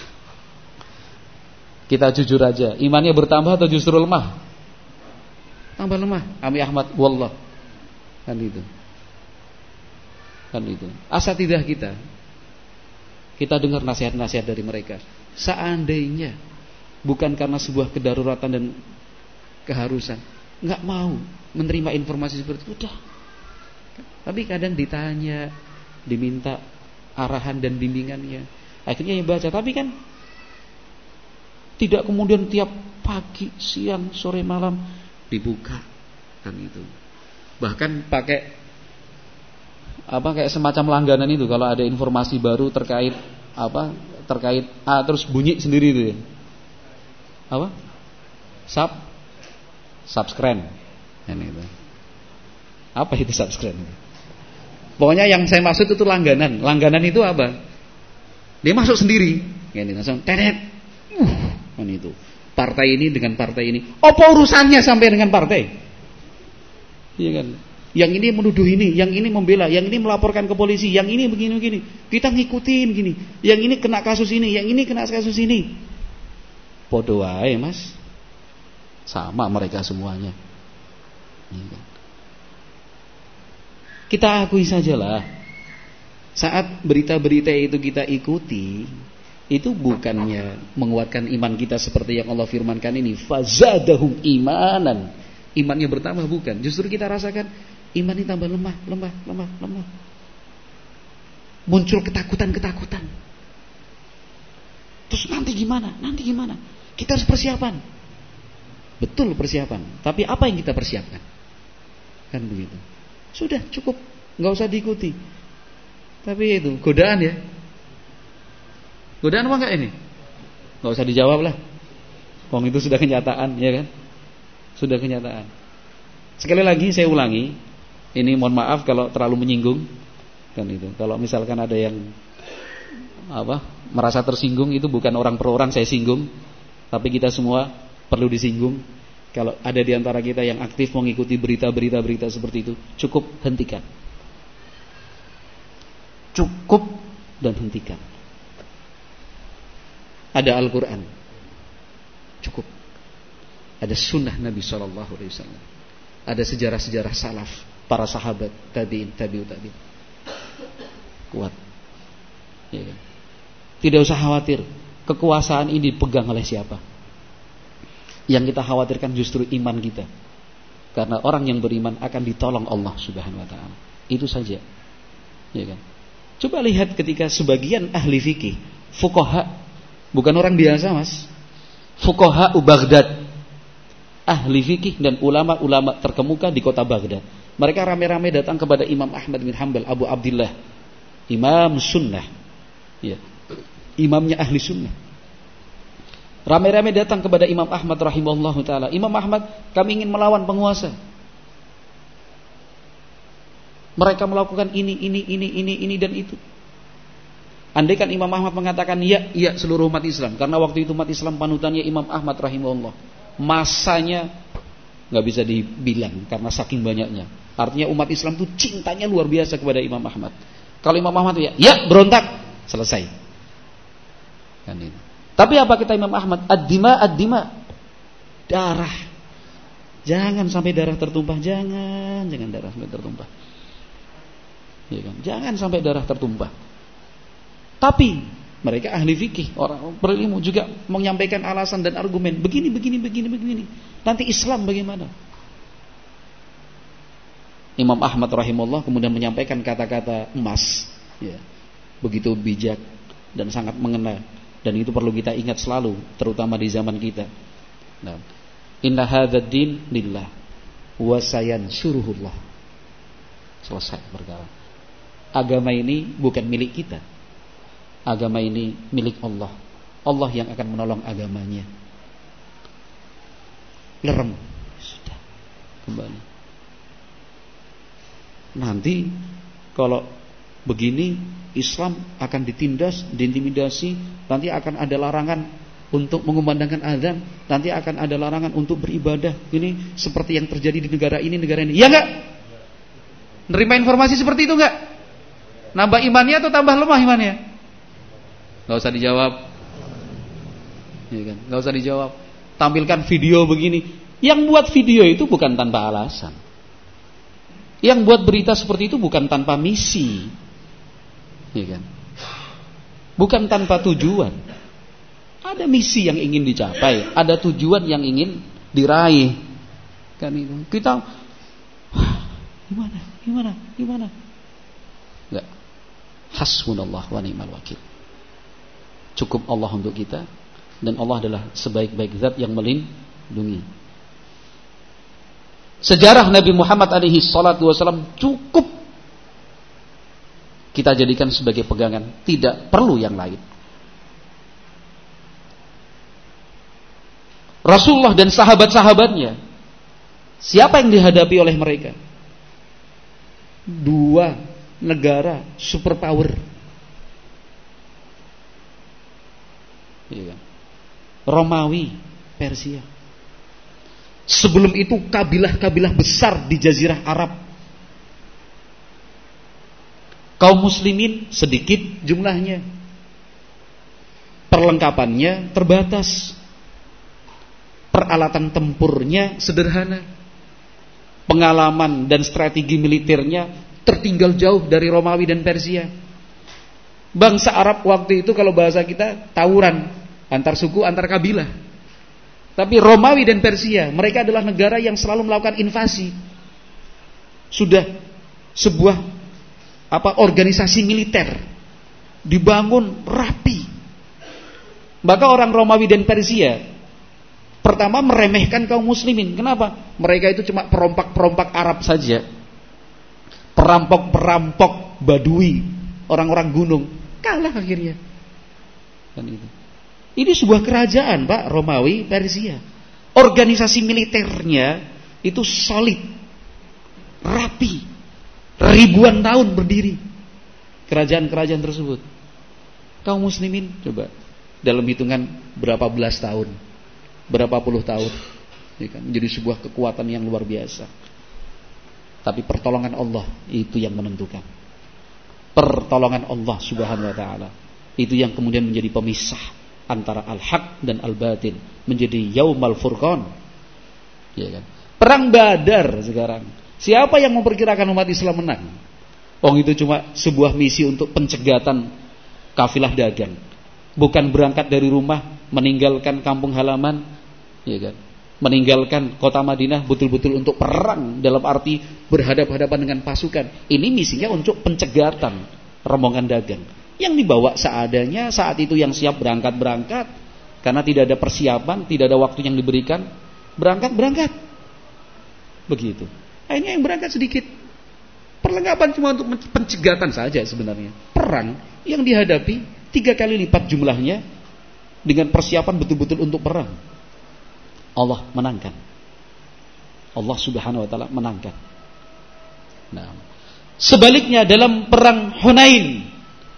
Kita jujur aja, imannya bertambah atau justru lemah? Tambah lemah. Ami Ahmad, wallah. Kan itu. Kan itu. Asatidah kita. Kita dengar nasihat-nasihat dari mereka. Seandainya bukan karena sebuah kedaruratan dan keharusan, nggak mau menerima informasi seperti itu, udah. Tapi kadang ditanya, diminta arahan dan bimbingannya, akhirnya yang baca. Tapi kan tidak kemudian tiap pagi, siang, sore, malam dibuka, kan itu. Bahkan pakai apa kayak semacam langganan itu, kalau ada informasi baru terkait apa terkait ah, terus bunyi sendiri itu ya. Apa? Sub subscribe. Ini itu. Apa itu subscribe? Pokoknya yang saya maksud itu langganan. Langganan itu apa? Dia masuk sendiri. Ini langsung tenet. Uh, kan itu. Partai ini dengan partai ini. Apa urusannya sampai dengan partai? Iya kan? Yang ini menuduh ini, yang ini membela, yang ini melaporkan ke polisi, yang ini begini-begini. Kita ngikutin gini. Yang ini kena kasus ini, yang ini kena kasus ini. Podo wae, Mas. Sama mereka semuanya. Iya kan? Kita akui sajalah, saat berita-berita itu kita ikuti, itu bukannya menguatkan iman kita seperti yang Allah firmankan ini, fazadahum imanan. Imannya bertambah, bukan. Justru kita rasakan iman ini tambah lemah, lemah, lemah, lemah. Muncul ketakutan-ketakutan. Terus nanti gimana? Nanti gimana? Kita harus persiapan. Betul persiapan. Tapi apa yang kita persiapkan? Kan begitu. Sudah cukup, nggak usah diikuti. Tapi itu godaan ya. Godaan apa enggak ini? Nggak usah dijawab lah. Wong itu sudah kenyataan, ya kan? Sudah kenyataan. Sekali lagi saya ulangi, ini mohon maaf kalau terlalu menyinggung, kan itu. Kalau misalkan ada yang apa merasa tersinggung, itu bukan orang per orang saya singgung, tapi kita semua perlu disinggung. Kalau ada di antara kita yang aktif mengikuti berita-berita-berita seperti itu, cukup hentikan. Cukup dan hentikan. Ada Al-Quran, cukup. Ada sunnah Nabi shallallahu alaihi wasallam. Ada sejarah-sejarah salaf, para sahabat, tabi'in, tabi'ut tabi'in. Kuat. Ya. Tidak usah khawatir kekuasaan ini dipegang oleh siapa. Yang kita khawatirkan justru iman kita. Karena orang yang beriman akan ditolong Allah Subhanahu wa taala. Itu saja. Ya kan? Coba lihat ketika sebagian ahli fikih, fuqaha, bukan orang biasa, Mas. Fuqaha Baghdad, ahli fikih dan ulama-ulama terkemuka di kota Baghdad. Mereka ramai-ramai datang kepada Imam Ahmad bin Hanbal, Abu Abdullah, Imam Sunnah. Ya. Imamnya ahli sunnah. Ramai-ramai datang kepada Imam Ahmad rahimahullahu taala. Imam Ahmad, kami ingin melawan penguasa. Mereka melakukan ini, ini, ini, ini, ini dan itu. Andaikan Imam Ahmad mengatakan ya, ya seluruh umat Islam, karena waktu itu umat Islam panutannya Imam Ahmad rahimahullah. Masanya nggak bisa dibilang karena saking banyaknya. Artinya umat Islam itu cintanya luar biasa kepada Imam Ahmad. Kalau Imam Ahmad ya, ya berontak, selesai. Kan itu. Tapi apa kata Imam Ahmad? Ad-dima, ad-dima, darah. Jangan sampai darah tertumpah, jangan, jangan darah sampai tertumpah. Ya kan? Jangan sampai darah tertumpah. Tapi mereka ahli fikih, orang berilmu juga menyampaikan alasan dan argumen. Begini, begini, begini, begini. Nanti Islam bagaimana? Imam Ahmad rahimahullah kemudian menyampaikan kata-kata emas, ya, begitu bijak dan sangat mengena. Dan itu perlu kita ingat selalu, terutama di zaman kita. Nah, inna hadzal din lillah wa sayansuruhullah. Selesai perkara. Agama ini bukan milik kita. Agama ini milik Allah. Allah yang akan menolong agamanya. Lerem. Sudah. Kembali. Nanti kalau begini Islam akan ditindas, diintimidasi, nanti akan ada larangan untuk mengumandangkan azan, nanti akan ada larangan untuk beribadah. Ini seperti yang terjadi di negara ini, negara ini. Ya enggak? Nerima informasi seperti itu enggak? Nambah imannya atau tambah lemah imannya? Enggak usah dijawab. Ya kan? Enggak usah dijawab. Tampilkan video begini. Yang buat video itu bukan tanpa alasan. Yang buat berita seperti itu bukan tanpa misi. Ya kan? Bukan tanpa tujuan. Ada misi yang ingin dicapai, ada tujuan yang ingin diraih. Kan itu. Kita gimana? Gimana? Gimana? Enggak. Hasbunallah wa ni'mal wakil. Cukup Allah untuk kita, dan Allah adalah sebaik-baik zat yang melindungi. Sejarah Nabi Muhammad alaihi salatu wasallam cukup kita jadikan sebagai pegangan, tidak perlu yang lain. Rasulullah dan sahabat-sahabatnya, siapa yang dihadapi oleh mereka? Dua negara superpower. Romawi, Persia. Sebelum itu kabilah-kabilah besar di Jazirah Arab. Kaum muslimin sedikit jumlahnya. Perlengkapannya terbatas. Peralatan tempurnya sederhana. Pengalaman dan strategi militernya tertinggal jauh dari Romawi dan Persia. Bangsa Arab waktu itu kalau bahasa kita tawuran, antar suku, antar kabilah. Tapi Romawi dan Persia, mereka adalah negara yang selalu melakukan invasi. Sudah sebuah apa organisasi militer dibangun rapi. Maka orang Romawi dan Persia pertama meremehkan kaum muslimin. Kenapa? Mereka itu cuma perompak-perompak Arab saja. Perampok-perampok Badui, orang-orang gunung. Kalah akhirnya. Kan itu. Ini sebuah kerajaan, Pak, Romawi, Persia. Organisasi militernya itu solid, rapi, ribuan tahun berdiri. Kerajaan-kerajaan tersebut. Kaum muslimin coba dalam hitungan berapa belas tahun, berapa puluh tahun, ya kan, menjadi sebuah kekuatan yang luar biasa. Tapi pertolongan Allah itu yang menentukan. Pertolongan Allah Subhanahu wa taala itu yang kemudian menjadi pemisah antara al-haq dan al-batil, menjadi yaumal furqan. Ya kan? Perang Badar sekarang. Siapa yang memperkirakan umat Islam menang? Oh, itu cuma sebuah misi untuk pencegatan kafilah dagang. Bukan berangkat dari rumah, meninggalkan kampung halaman, ya kan? Meninggalkan kota Madinah betul-betul untuk perang dalam arti berhadapan-hadapan dengan pasukan. Ini misinya untuk pencegatan rombongan dagang. Yang dibawa seadanya, saat itu yang siap berangkat-berangkat. Karena tidak ada persiapan, tidak ada waktu yang diberikan. Berangkat-berangkat. Begitu. Akhirnya yang berangkat sedikit. Perlengkapan cuma untuk pencegatan saja sebenarnya. Perang yang dihadapi tiga kali lipat jumlahnya. Dengan persiapan betul-betul untuk perang. Allah menangkan. Allah Subhanahu wa taala menangkan. Nah, sebaliknya dalam perang Hunain,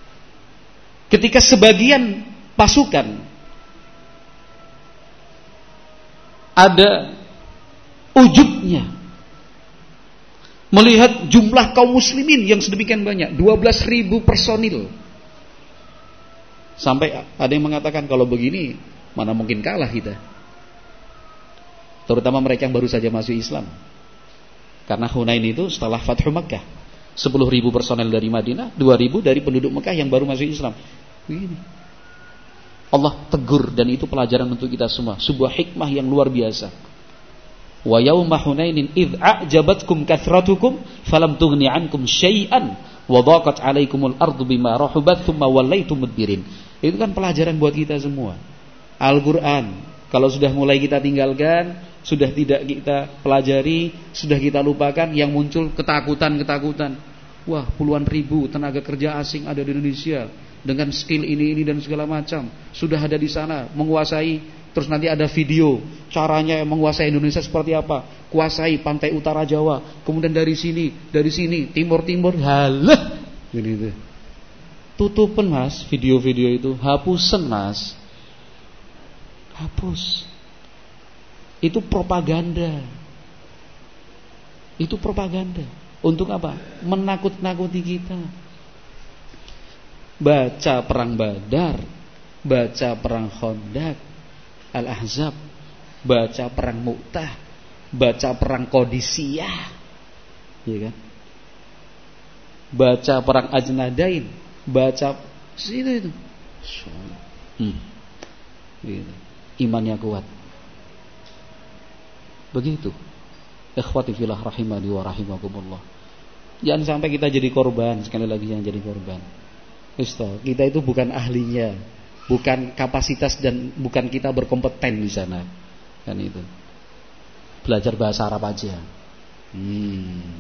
ketika sebagian pasukan ada ujubnya melihat jumlah kaum muslimin yang sedemikian banyak, dua belas ribu personil. Sampai ada yang mengatakan kalau begini mana mungkin kalah kita. Terutama mereka yang baru saja masuk Islam. Karena Hunain itu setelah Fathu Makkah, sepuluh ribu personel dari Madinah, dua ribu dari penduduk Mekah yang baru masuk Islam. Begini. Allah tegur, dan itu pelajaran untuk kita semua, sebuah hikmah yang luar biasa. Wa yauma Hunainin idz a'jabatkum kathratukum falam tughni 'ankum syai'an wa dhaqat 'alaikumul ardu bima rahubat tsumma wallaitum mudbirin. Itu kan pelajaran buat kita semua. Al-Qur'an kalau sudah mulai kita tinggalkan, sudah tidak kita pelajari, sudah kita lupakan, yang muncul ketakutan-ketakutan. Wah, puluhan ribu tenaga kerja asing ada di Indonesia dengan skill ini ini dan segala macam. Sudah ada di sana menguasai. Terus nanti ada video caranya menguasai Indonesia seperti apa. Kuasai pantai utara Jawa. Kemudian dari sini, dari sini, timur-timur. Halah. Gitu. Tutupan mas video-video itu. Hapusen mas. Hapus. Itu propaganda. Itu propaganda. Untuk apa? Menakut-nakuti kita. Baca perang Badar, baca perang Khandaq, Al-Ahzab, baca perang Mu'tah, baca perang Qadisiyah, ya kan? Baca perang Ajnadain, baca itu itu. Hmm. Gitu. Imannya kuat. Begitu. Ikhwati fillah rahimani wa rahimakumullah. Jangan sampai kita jadi korban, sekali lagi yang jadi korban. Ustaz, kita itu bukan ahlinya, bukan kapasitas dan bukan kita berkompeten di sana. Kan itu. Belajar bahasa Arab aja. Hmm.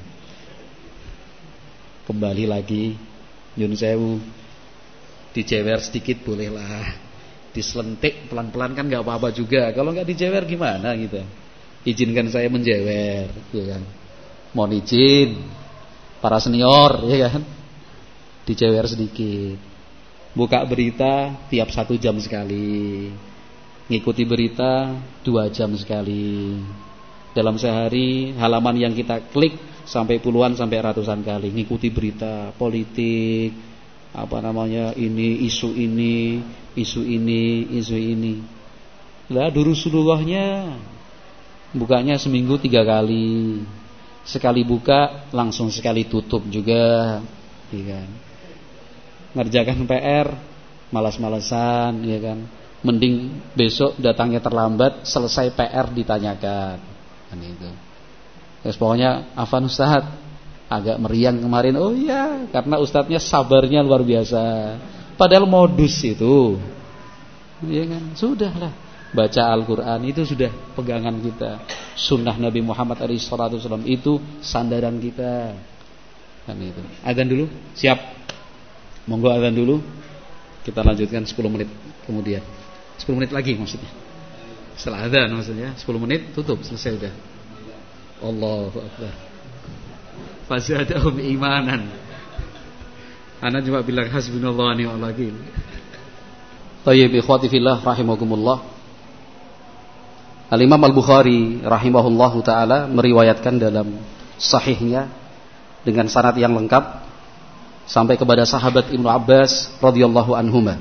Kembali lagi nyun sewu. Dijewer sedikit bolehlah. Diselentik pelan-pelan kan enggak apa-apa juga. Kalau enggak dijewer gimana gitu. Izinkan saya menjewer, ya kan. Mohon izin para senior, ya kan. Dijewer sedikit. Buka berita tiap satu jam sekali. Ngikuti berita dua jam sekali. Dalam sehari halaman yang kita klik sampai puluhan sampai ratusan kali. Ngikuti berita politik, apa namanya, ini isu ini, isu ini, isu ini. Lah durus-duruhnya bukanya seminggu tiga kali. Sekali buka langsung sekali tutup juga, ya kan. Ngerjakan P R malas-malasan, ya kan. Mending besok datangnya terlambat, selesai P R ditanyakan. Kan itu. Terus pokoknya afan Ustaz, agak meriang kemarin. Oh iya, karena ustadznya sabarnya luar biasa. Padahal modus itu, ya kan. Sudahlah, baca Al-Quran itu sudah pegangan kita. Sunnah Nabi Muhammad shallallahu alaihi wasallam itu sandaran kita. Kan itu. Adzan dulu, siap. Monggo adzan dulu. Kita lanjutkan sepuluh menit kemudian. sepuluh menit lagi maksudnya. Setelah adzan maksudnya sepuluh menit tutup, selesai udah. Allahu akbar. Fazadahum imanan. Ana cuma bilang hasbunallahu wa ni'mal wakil. Tayyib ikhwati fillah rahimakumullah. Al-Imam Al-Bukhari rahimahullahu taala meriwayatkan dalam sahihnya dengan sanad yang lengkap sampai kepada sahabat Ibnu Abbas radhiyallahu anhuma.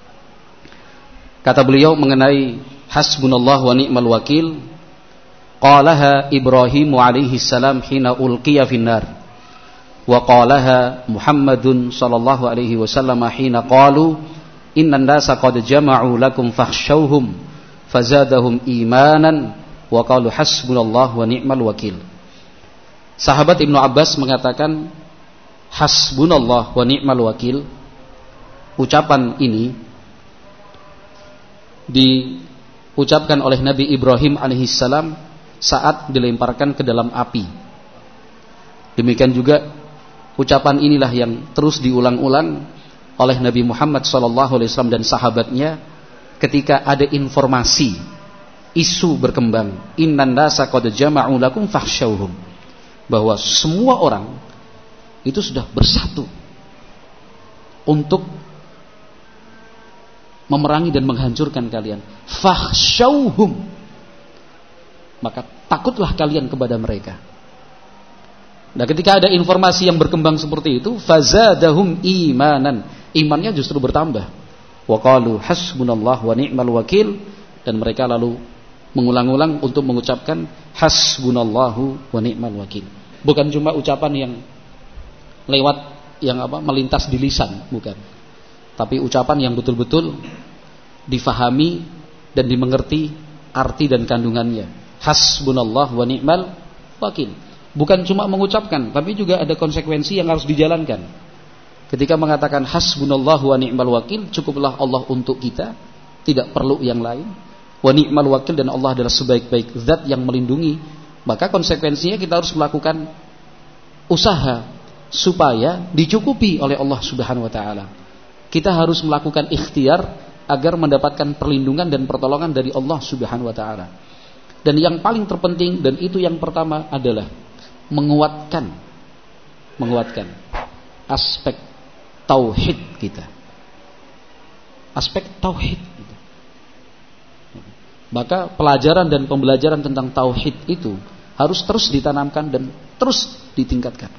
Kata beliau mengenai hasbunallahu wa ni'mal wakil, qalaha Ibrahim alaihi salam hina ulqiya finnar, wa qalaha Muhammadun sallallahu alaihi wasallam hina qalu innan nasa qad jama'u lakum fakhshawhum fazadahum imanan wa qalu hasbunallahu wa ni'mal wakil. Sahabat Ibnu Abbas mengatakan hasbunallah wa ni'mal wakil. Ucapan ini diucapkan oleh Nabi Ibrahim alaihissalam saat dilemparkan ke dalam api. Demikian juga ucapan inilah yang terus diulang-ulang oleh Nabi Muhammad sallallahu alaihi wasallam dan sahabatnya ketika ada informasi, isu berkembang, innan nasa qad jama'u lakum fakhshawhum, bahwa semua orang itu sudah bersatu untuk memerangi dan menghancurkan kalian. Fakhshawhum, maka takutlah kalian kepada mereka. Nah, ketika ada informasi yang berkembang seperti itu, fazadahum imanan, imannya justru bertambah. Wa qalu hasbunallah wa ni'mal wakil, dan mereka lalu mengulang-ulang untuk mengucapkan hasbunallahu wa ni'mal wakil. Bukan cuma ucapan yang lewat, yang apa, melintas di lisan, bukan. Tapi ucapan yang betul-betul difahami dan dimengerti arti dan kandungannya. Hasbunallah wa ni'mal wakil. Bukan cuma mengucapkan, tapi juga ada konsekuensi yang harus dijalankan. Ketika mengatakan hasbunallah wa ni'mal wakil, cukuplah Allah untuk kita, tidak perlu yang lain. Wa ni'mal wakil, dan Allah adalah sebaik-baik zat yang melindungi. Maka konsekuensinya kita harus melakukan usaha supaya dicukupi oleh Allah Subhanahu wa taala. Kita harus melakukan ikhtiar agar mendapatkan perlindungan dan pertolongan dari Allah Subhanahu wa taala. Dan yang paling terpenting, dan itu yang pertama, adalah menguatkan menguatkan aspek tauhid kita. Aspek tauhid kita. Maka pelajaran dan pembelajaran tentang tauhid itu harus terus ditanamkan dan terus ditingkatkan.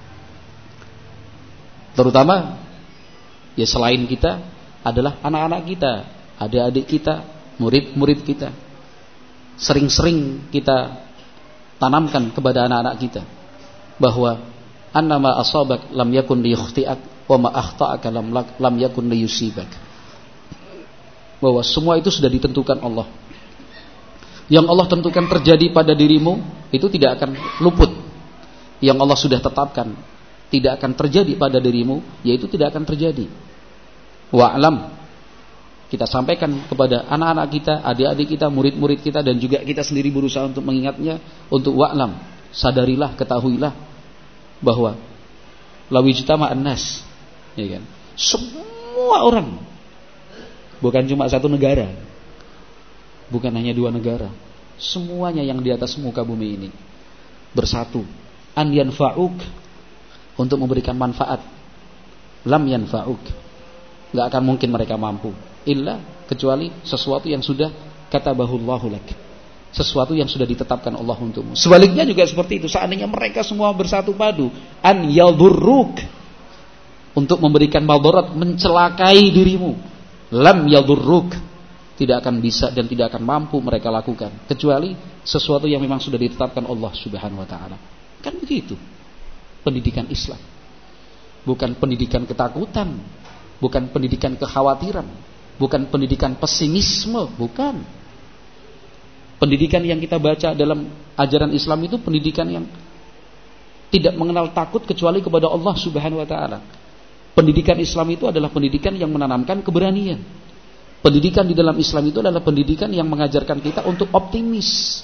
Terutama ya selain kita adalah anak-anak kita, adik-adik kita, murid-murid kita. Sering-sering kita tanamkan kepada anak-anak kita bahwa annama asabak lam yakun liyukhti'ak wa ma akhta'aka lam lam yakun liyusibak. Bahwa semua itu sudah ditentukan Allah. Yang Allah tentukan terjadi pada dirimu itu tidak akan luput. Yang Allah sudah tetapkan tidak akan terjadi pada dirimu, yaitu tidak akan terjadi. Wa'lam, kita sampaikan kepada anak-anak kita, adik-adik kita, murid-murid kita, dan juga kita sendiri berusaha untuk mengingatnya, untuk wa'lam, sadarilah, ketahuilah bahwa lawijtama'an nas, ya kan? Semua orang, bukan cuma satu negara, bukan hanya dua negara, semuanya yang di atas muka bumi ini bersatu, an yanfa'uk, untuk memberikan manfaat, lam yanfa'uk, gak akan mungkin mereka mampu illa, kecuali sesuatu yang sudah katabahullahu lak, sesuatu yang sudah ditetapkan Allah untukmu. Sebaliknya juga seperti itu. Seandainya mereka semua bersatu padu, an yadurruk, untuk memberikan madarat, mencelakai dirimu, lam yadurruk, tidak akan bisa dan tidak akan mampu mereka lakukan, kecuali sesuatu yang memang sudah ditetapkan Allah Subhanahu wa taala. Kan begitu pendidikan Islam. Bukan pendidikan ketakutan, bukan pendidikan kekhawatiran, bukan pendidikan pesimisme, bukan. Pendidikan yang kita baca dalam ajaran Islam itu pendidikan yang tidak mengenal takut kecuali kepada Allah Subhanahu wa taala. Pendidikan Islam itu adalah pendidikan yang menanamkan keberanian. Pendidikan di dalam Islam itu adalah pendidikan yang mengajarkan kita untuk optimis.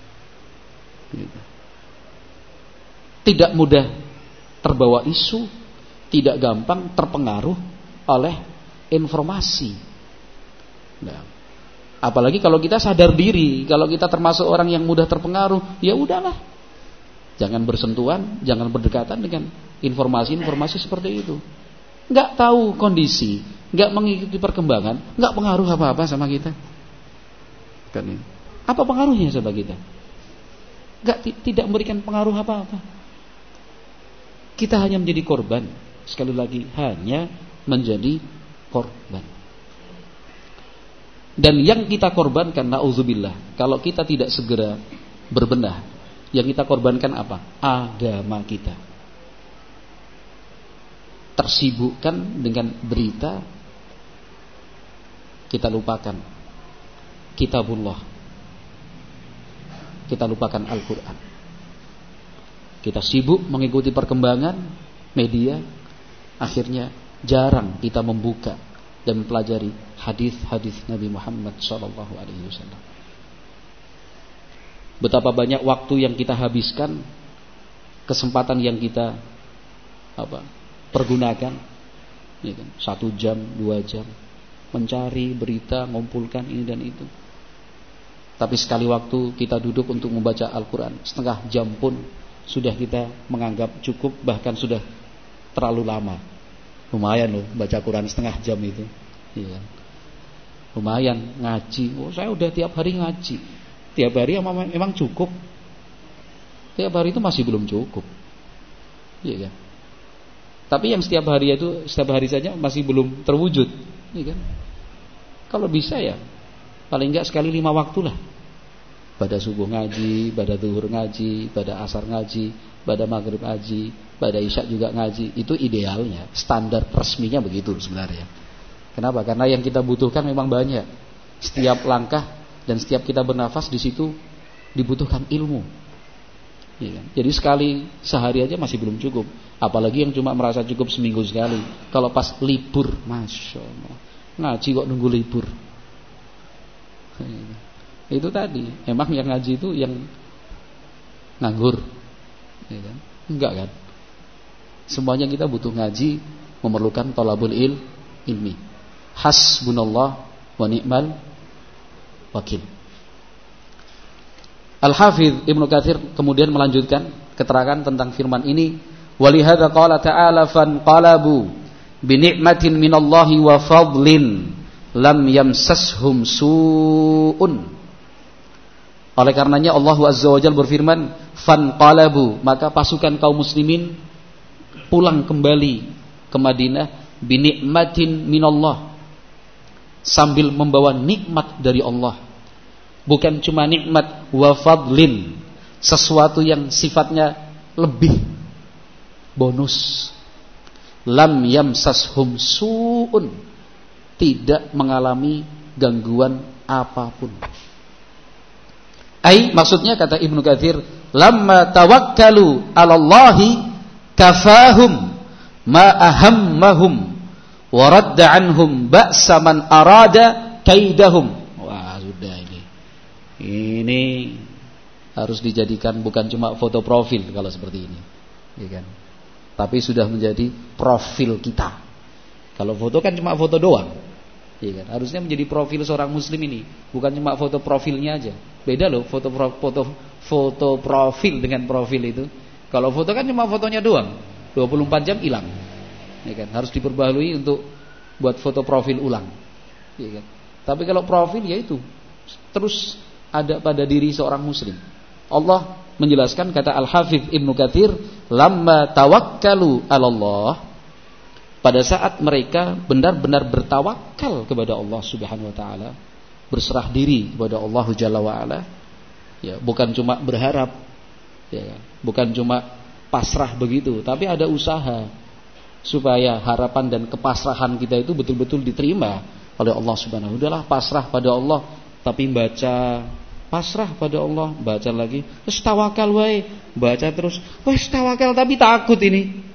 Tidak mudah terbawa isu, tidak gampang terpengaruh oleh informasi. Nah, apalagi kalau kita sadar diri, kalau kita termasuk orang yang mudah terpengaruh, ya udahlah, jangan bersentuhan, jangan berdekatan dengan informasi-informasi seperti itu. Nggak tahu kondisi, nggak mengikuti perkembangan, nggak pengaruh apa-apa sama kita. Kan ini. Apa pengaruhnya sama kita? Nggak, tidak memberikan pengaruh apa-apa. Kita hanya menjadi korban. Sekali lagi, hanya menjadi korban. Dan yang kita korbankan, na'udzubillah, kalau kita tidak segera berbenah, yang kita korbankan apa? Agama kita. Tersibukkan dengan berita, kita lupakan kitabullah, kita lupakan Al-Quran. Kita sibuk mengikuti perkembangan media, akhirnya jarang kita membuka dan mempelajari hadis-hadis Nabi Muhammad shallallahu alaihi wasallam. Betapa banyak waktu yang kita habiskan, kesempatan yang kita apa pergunakan, ya kan? Satu jam, dua jam mencari berita, mengumpulkan ini dan itu. Tapi sekali waktu kita duduk untuk membaca Al-Quran, setengah jam pun sudah kita menganggap cukup, bahkan sudah terlalu lama. Lumayan loh baca Quran setengah jam itu, ya. Lumayan ngaji. Oh, saya udah tiap hari ngaji. Tiap hari memang cukup. Setiap hari itu masih belum cukup. Iya kan? Tapi yang setiap hari itu setiap hari saja masih belum terwujud, iya kan? Kalau bisa ya paling enggak sekali lima waktu lah. Pada subuh ngaji, pada zuhur ngaji, pada asar ngaji, pada maghrib ngaji, pada isya juga ngaji. Itu idealnya, standar resminya begitu sebenarnya. Kenapa? Karena yang kita butuhkan memang banyak. Setiap langkah dan setiap kita bernafas di situ dibutuhkan ilmu. Ya kan? Jadi sekali sehari aja masih belum cukup. Apalagi yang cuma merasa cukup seminggu sekali. Kalau pas libur, masya Allah, ngaji kok nunggu libur. Itu tadi, emang yang ngaji itu yang nganggur, ya kan? Enggak kan? Semuanya kita butuh ngaji, memerlukan thalabul il, ilmi. Hasbunallah wa ni'mal wakil. Al-Hafidz Ibnu Katsir kemudian melanjutkan keterangan tentang firman ini, walihadza qala ta'ala fanqalabu bi ni'matin minallahi wa fadlin lam yamsashum su'un. Oleh karenanya Allah Azza wa Jalla berfirman, fanqalabu, maka pasukan kaum muslimin pulang kembali ke Madinah bi ni'matin minallah, sambil membawa nikmat dari Allah. Bukan cuma nikmat, wa fadlin, sesuatu yang sifatnya lebih, bonus. Lam yamsashum su'un, tidak mengalami gangguan apapun. Ai, maksudnya kata Ibnu Katsir, lamma tawakkalu 'alallahi kafahum ma ahammahum wa radda anhum ba'sa man arada kaidahum. Wah, sudah ini. Ini harus dijadikan bukan cuma foto profil kalau seperti ini, ya kan? Tapi sudah menjadi profil kita. Kalau foto kan cuma foto doang, ya kan? Harusnya menjadi profil seorang muslim ini, bukan cuma foto profilnya aja. Beda loh foto foto foto profil dengan profil itu. Kalau foto kan cuma fotonya doang, dua puluh empat jam hilang, ya kan? Harus diperbaharui untuk buat foto profil ulang, ya kan? Tapi kalau profil ya itu terus ada pada diri seorang muslim. Allah menjelaskan, kata Al-Hafidz Ibnu Katsir, lamma tawakkalu 'alallah, pada saat mereka benar-benar bertawakal kepada Allah Subhanahu wa taala, berserah diri kepada Allah Jalla wa ala, ya, bukan cuma berharap, ya, bukan cuma pasrah begitu, tapi ada usaha supaya harapan dan kepasrahan kita itu betul-betul diterima oleh Allah Subhanahu wa taala. Udahlah pasrah pada Allah, tapi baca pasrah pada Allah, baca lagi, terus tawakal wae, baca terus, wes tawakal tapi takut ini.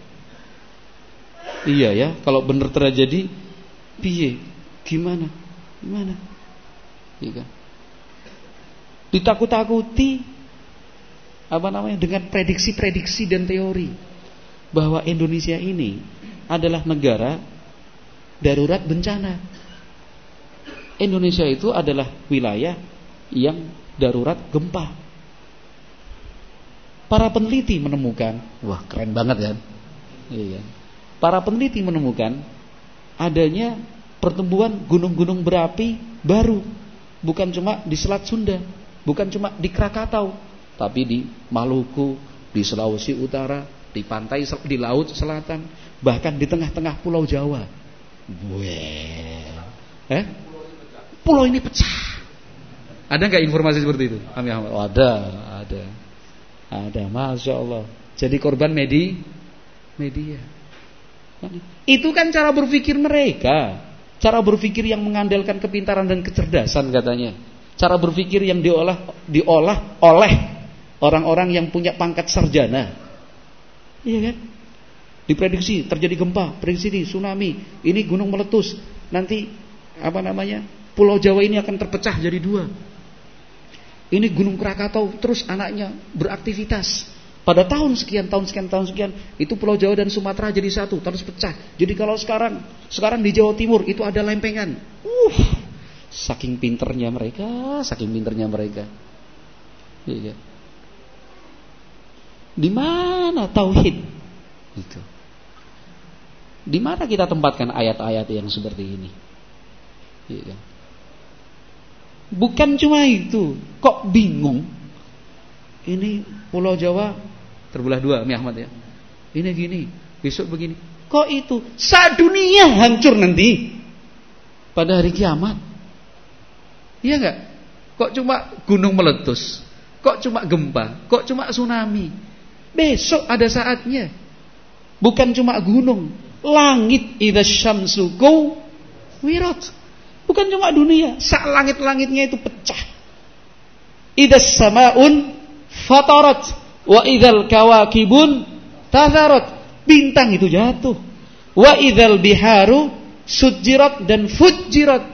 Iya ya, kalau benar terjadi, piye? Gimana? Gimana? Iya kan? Ditakut-takuti, apa namanya, dengan prediksi-prediksi dan teori bahwa Indonesia ini adalah negara darurat bencana. Indonesia itu adalah wilayah yang darurat gempa. Para peneliti menemukan, wah keren banget kan? Iya. Para peneliti menemukan adanya pertumbuhan gunung-gunung berapi baru, bukan cuma di Selat Sunda, bukan cuma di Krakatau, tapi di Maluku, di Sulawesi Utara, di pantai, di Laut Selatan, bahkan di tengah-tengah Pulau Jawa. Weh, eh? Pulau ini pecah. Ada nggak informasi seperti itu? Oh, ada, ada, ada. Masya Allah. Jadi korban medi, media. Itu kan cara berpikir mereka, cara berpikir yang mengandalkan kepintaran dan kecerdasan katanya. Cara berpikir yang diolah, diolah oleh orang-orang yang punya pangkat sarjana. Iya kan? Diprediksi terjadi gempa, prediksi ini tsunami, ini gunung meletus, nanti apa namanya? Pulau Jawa ini akan terpecah jadi dua. Ini Gunung Krakatau terus anaknya beraktivitas. Pada tahun sekian, tahun sekian, tahun sekian, itu Pulau Jawa dan Sumatera jadi satu, terus pecah. Jadi kalau sekarang, sekarang di Jawa Timur itu ada lempengan. Uh, saking pinternya mereka, saking pinternya mereka. Iya. Di mana tauhid? Itu. Di mana kita tempatkan ayat-ayat yang seperti ini? Iya. Bukan cuma itu, kok bingung? Ini Pulau Jawa terbelah dua, Mi Ahmad ya. Ini gini, besok begini. Kok itu? Sa-dunia hancur nanti pada hari kiamat. Iya enggak? Kok cuma gunung meletus? Kok cuma gempa? Kok cuma tsunami? Besok ada saatnya. Bukan cuma gunung, langit idza syamsu kuwirat. Bukan cuma dunia, sak langit-langitnya itu pecah. Idza samaun fatarat wa idzal kawakibun tazarat. Bintang itu jatuh. Wa idzal biharu sujirat dan fujirat.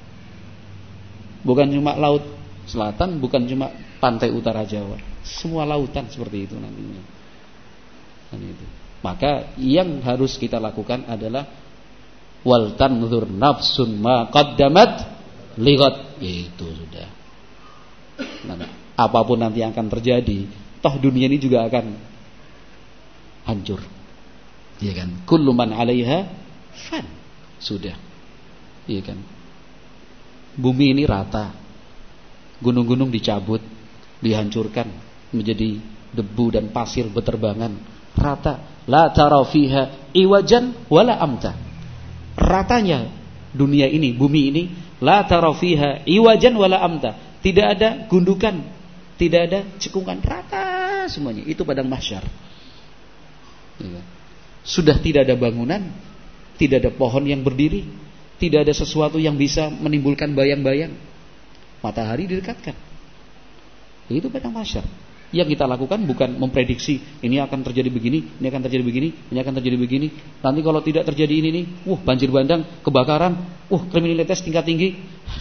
Bukan cuma laut selatan, bukan cuma pantai utara Jawa. Semua lautan seperti itu nantinya. Dan itu. Maka yang harus kita lakukan adalah wal tanzur nafsun ma qaddamat ligat. Itu sudah. Nah, apapun nanti yang akan terjadi, toh dunia ini juga akan hancur. Iya kan? Kullu man 'alaiha fan. Sudah. Iya kan? Bumi ini rata. Gunung-gunung dicabut, dihancurkan menjadi debu dan pasir beterbangan. Rata. La tara fiha iwajan wala amta. Ratanya dunia ini, bumi ini, la tara fiha iwajan wala amta. Tidak ada gundukan, tidak ada cekungan, rata semuanya. Itu padang mahsyar. Iya. Sudah tidak ada bangunan, tidak ada pohon yang berdiri, tidak ada sesuatu yang bisa menimbulkan bayang-bayang. Matahari didekatkan. Itu padang mahsyar. Yang kita lakukan bukan memprediksi ini akan terjadi begini, ini akan terjadi begini, ini akan terjadi begini. Nanti kalau tidak terjadi ini nih, wah banjir bandang, kebakaran, wah kriminalitas tingkat tinggi.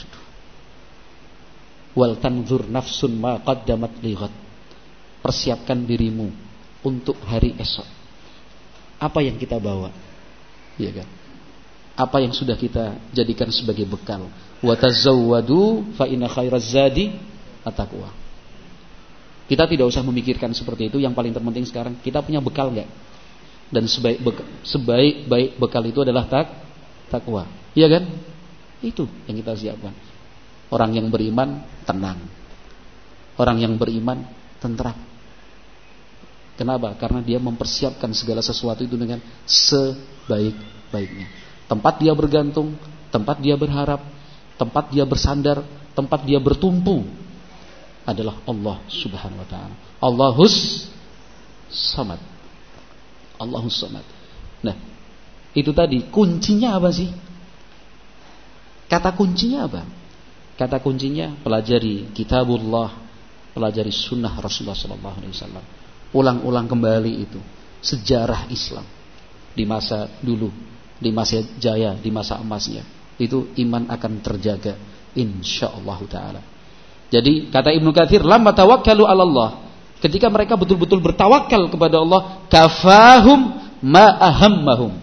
Wal tanzur nafsun ma qaddamat lighad. Persiapkan dirimu untuk hari esok. Apa yang kita bawa? Iya kan? Apa yang sudah kita jadikan sebagai bekal? Wa tazawwadu fa inna khairaz zadi at-taqwa. Kita tidak usah memikirkan seperti itu. Yang paling terpenting sekarang kita punya bekal enggak? Dan sebaik bekal, sebaik baik bekal itu adalah tak takwa. Iya kan? Itu yang kita siapkan. Orang yang beriman tenang. Orang yang beriman tentram. Kenapa? Karena dia mempersiapkan segala sesuatu itu dengan sebaik-baiknya. Tempat dia bergantung, tempat dia berharap, tempat dia bersandar, tempat dia bertumpu adalah Allah Subhanahu wa taala. Allahus Samad. Allahus Samad. Nah, itu tadi kuncinya apa sih? Kata kuncinya apa? Kata kuncinya pelajari kitabullah, pelajari sunnah Rasulullah sallallahu alaihi wasallam. Ulang-ulang kembali itu sejarah Islam di masa dulu, di masa jaya, di masa emasnya. Itu iman akan terjaga insyaallah taala. Jadi kata Ibnu Katsir, lamma tawakkalu 'ala Allah, ketika mereka betul-betul bertawakal kepada Allah, kafahum ma ahammahum.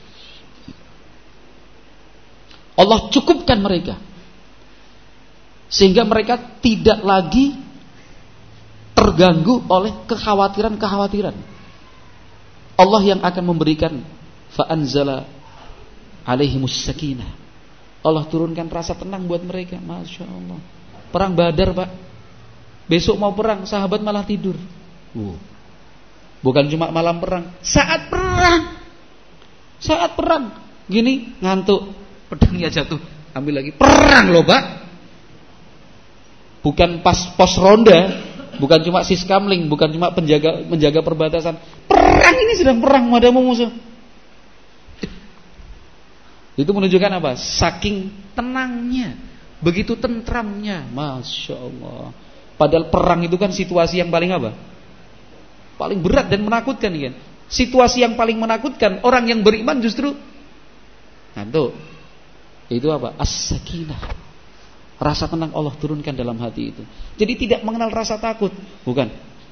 Allah cukupkan mereka sehingga mereka tidak lagi terganggu oleh kekhawatiran-kekhawatiran. Allah yang akan memberikan fa anzala alaihimus sakinah. Allah turunkan rasa tenang buat mereka. Masya Allah. Perang Badar, Pak. Besok mau perang, sahabat malah tidur. Wow. Bukan cuma malam perang, saat perang. Saat perang, gini ngantuk, pedangnya jatuh, ambil lagi. Perang loh, Pak. Bukan pas pos ronda, bukan cuma siskamling, bukan cuma penjaga menjaga perbatasan. Perang, ini sedang perang madamu musuh. Itu menunjukkan apa? Saking tenangnya, begitu tentramnya, Masya Allah. Padahal perang itu kan situasi yang paling apa? Paling berat dan menakutkan kan? Situasi yang paling menakutkan, orang yang beriman justru ngantuk. Itu apa? As-sakinah. Rasa tenang Allah turunkan dalam hati itu. Jadi tidak mengenal rasa takut, bukan?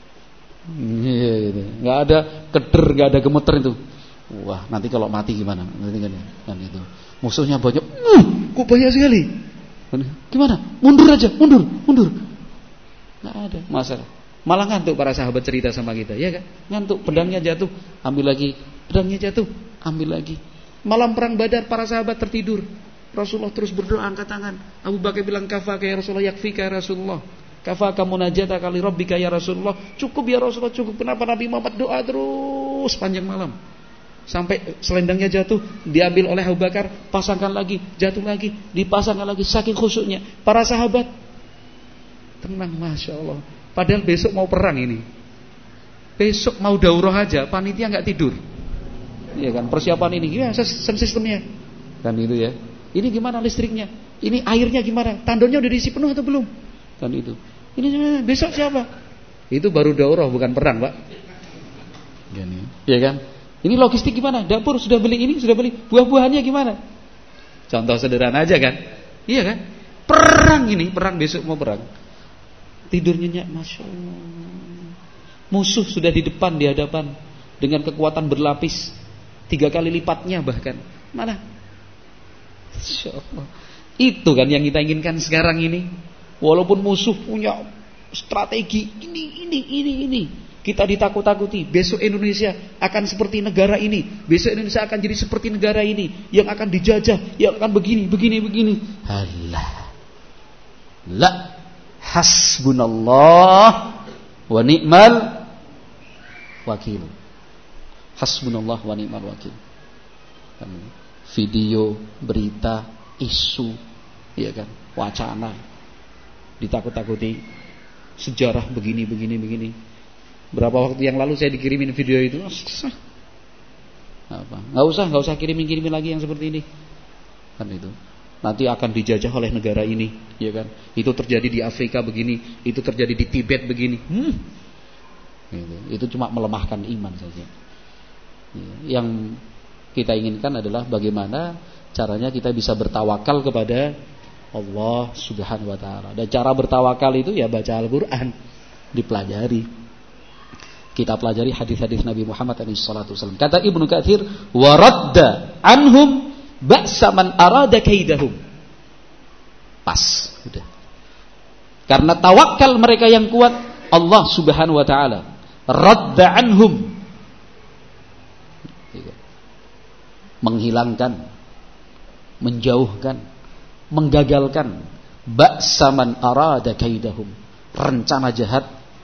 Nggak ada keder, nggak ada gemeter itu. Wah, nanti kalau mati gimana? Nanti kan, kan itu. Musuhnya banyak. Uh, kok banyak sekali? Gimana? Mundur aja, mundur, mundur. Nggak ada masalah. Malah ngantuk para sahabat cerita sama kita, ya kan? Ngantuk, pedangnya jatuh, ambil lagi. Pedangnya jatuh, ambil lagi. Malam perang Badar para sahabat tertidur. Rasulullah terus berdoa, angkat tangan. Abu Bakar bilang, kafaka ya Rasulullah, yakfika ya Rasulullah. Kafaka munajataka li rabbika ya Rasulullah. Cukup ya Rasulullah, cukup. Kenapa Nabi Muhammad doa terus panjang malam? Sampai selendangnya jatuh, diambil oleh Abu Bakar, pasangkan lagi, jatuh lagi, dipasangkan lagi, saking khusyuknya. Para sahabat tenang, Masya Allah. Padahal besok mau perang ini. Besok mau daurah aja, panitia nggak tidur. Iya kan, persiapan ini, gimana sistemnya? Kan itu ya. Ini gimana listriknya? Ini airnya gimana? Tandonnya udah diisi penuh atau belum? Kan itu. Ini gimana? Besok siapa? Itu baru daurah, bukan perang, Pak. Iya kan? Ini logistik gimana? Dapur sudah beli ini, sudah beli. Buah-buahannya gimana? Contoh sederhana aja kan? Iya kan? Perang ini, perang besok mau perang. Tidur nyenyak, Masya Allah. Musuh sudah di depan, di hadapan, dengan kekuatan berlapis, tiga kali lipatnya bahkan. Mana? Masya Allah. Itu kan yang kita inginkan sekarang ini. Walaupun musuh punya strategi ini, ini, ini, ini, kita ditakut-takuti. Besok Indonesia akan seperti negara ini. Besok Indonesia akan jadi seperti negara ini, yang akan dijajah, yang akan begini, begini, begini. Halah. La hasbunallah wa ni'mal wakil. Hasbunallah wa ni'mal wakil. Video, berita, isu, ya kan, wacana, ditakut-takuti, sejarah begini, begini, begini. Berapa waktu yang lalu saya dikirimin video itu, apa? Nggak usah, nggak usah kirimin-kirimin lagi yang seperti ini. Kan itu. Nanti akan dijajah oleh negara ini, ya kan? Itu terjadi di Afrika begini, itu terjadi di Tibet begini. Hmm. Gitu. Itu cuma melemahkan iman saja. Yang kita inginkan adalah bagaimana caranya kita bisa bertawakal kepada Allah Subhanahu wa taala. Dan cara bertawakal itu ya baca Al-Qur'an, dipelajari. Kita pelajari hadis-hadis Nabi Muhammad shallallahu alaihi wasallam. Kata Ibnu Katsir, "Wa radda anhum ba'sa man arada kaidahum." Pas, udah. Karena tawakal mereka yang kuat, Allah Subhanahu wa taala radda anhum, menghilangkan, menjauhkan, menggagalkan ba'sa man arada kaidahum, rencana jahat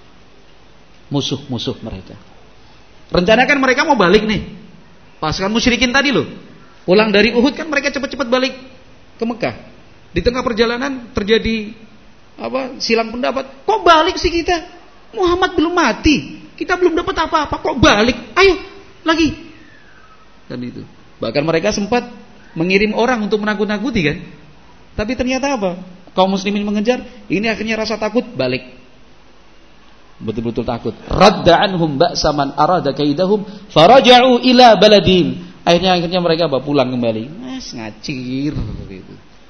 musuh-musuh mereka. Rencanakan mereka mau balik nih, pasukan musyrikin tadi loh, pulang dari Uhud kan mereka cepat-cepat balik ke Mekah. Di tengah perjalanan terjadi apa? Silang pendapat. Kok balik sih kita? Muhammad belum mati, kita belum dapat apa-apa, kok balik? Ayo lagi. Dan itu. Bahkan mereka sempat mengirim orang untuk menakut-nakuti kan. Tapi ternyata apa? Kaum muslimin mengejar, ini akhirnya rasa takut balik. Betul-betul takut. Radda anhum ba'sa man arada kaidahum faraja'u ila baladin. Akhirnya akhirnya mereka apa? Pulang kembali. Mas ngacir gitu.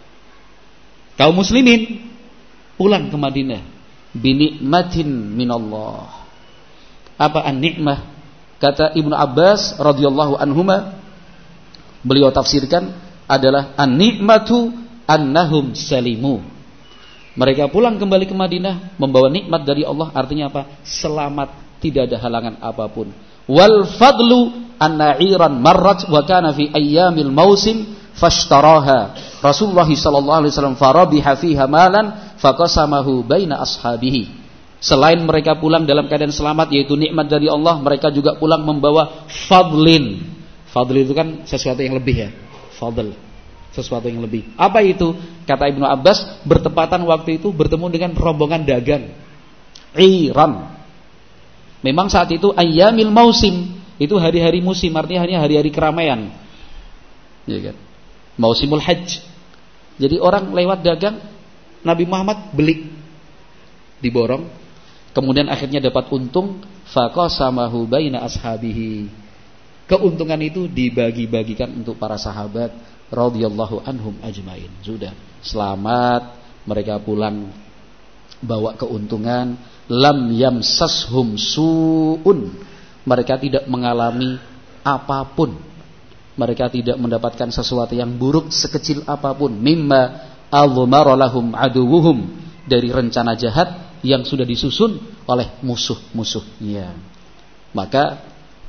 Kaum muslimin pulang ke Madinah binikmatin minallah. Apa an-nikmah? Kata Ibnu Abbas radhiyallahu anhuma, beliau tafsirkan adalah an-nikmatu annahum salimu. Mereka pulang kembali ke Madinah membawa nikmat dari Allah, artinya apa? Selamat, tidak ada halangan apapun. Wal fadlu an-na'iran marrat wa kana fi ayyamil mausim fashtaraha Rasulullah sallallahu alaihi wasallam farabiha fiha malan faqasamahu baina ashabihi. Selain mereka pulang dalam keadaan selamat, yaitu nikmat dari Allah, mereka juga pulang membawa fadlin. Fadl itu kan sesuatu yang lebih ya. Fadl, sesuatu yang lebih. Apa itu? Kata Ibnu Abbas, bertepatan waktu itu bertemu dengan rombongan dagang Iran. Memang saat itu ayyamil mausim, itu hari-hari musim, artinya hanya hari-hari keramaian, ya kan? Mausimul hajj. Jadi orang lewat dagang, Nabi Muhammad beli, diborong, kemudian akhirnya dapat untung, faqasamahu baina ashabihi. Keuntungan itu dibagi-bagikan untuk para sahabat radhiyallahu anhum ajmain. Sudah selamat, mereka pulang bawa keuntungan. Lam yamsashum su'un, mereka tidak mengalami apapun, mereka tidak mendapatkan sesuatu yang buruk sekecil apapun. Mimma adhmara lahum aduwuhum, dari rencana jahat yang sudah disusun oleh musuh-musuhnya. Maka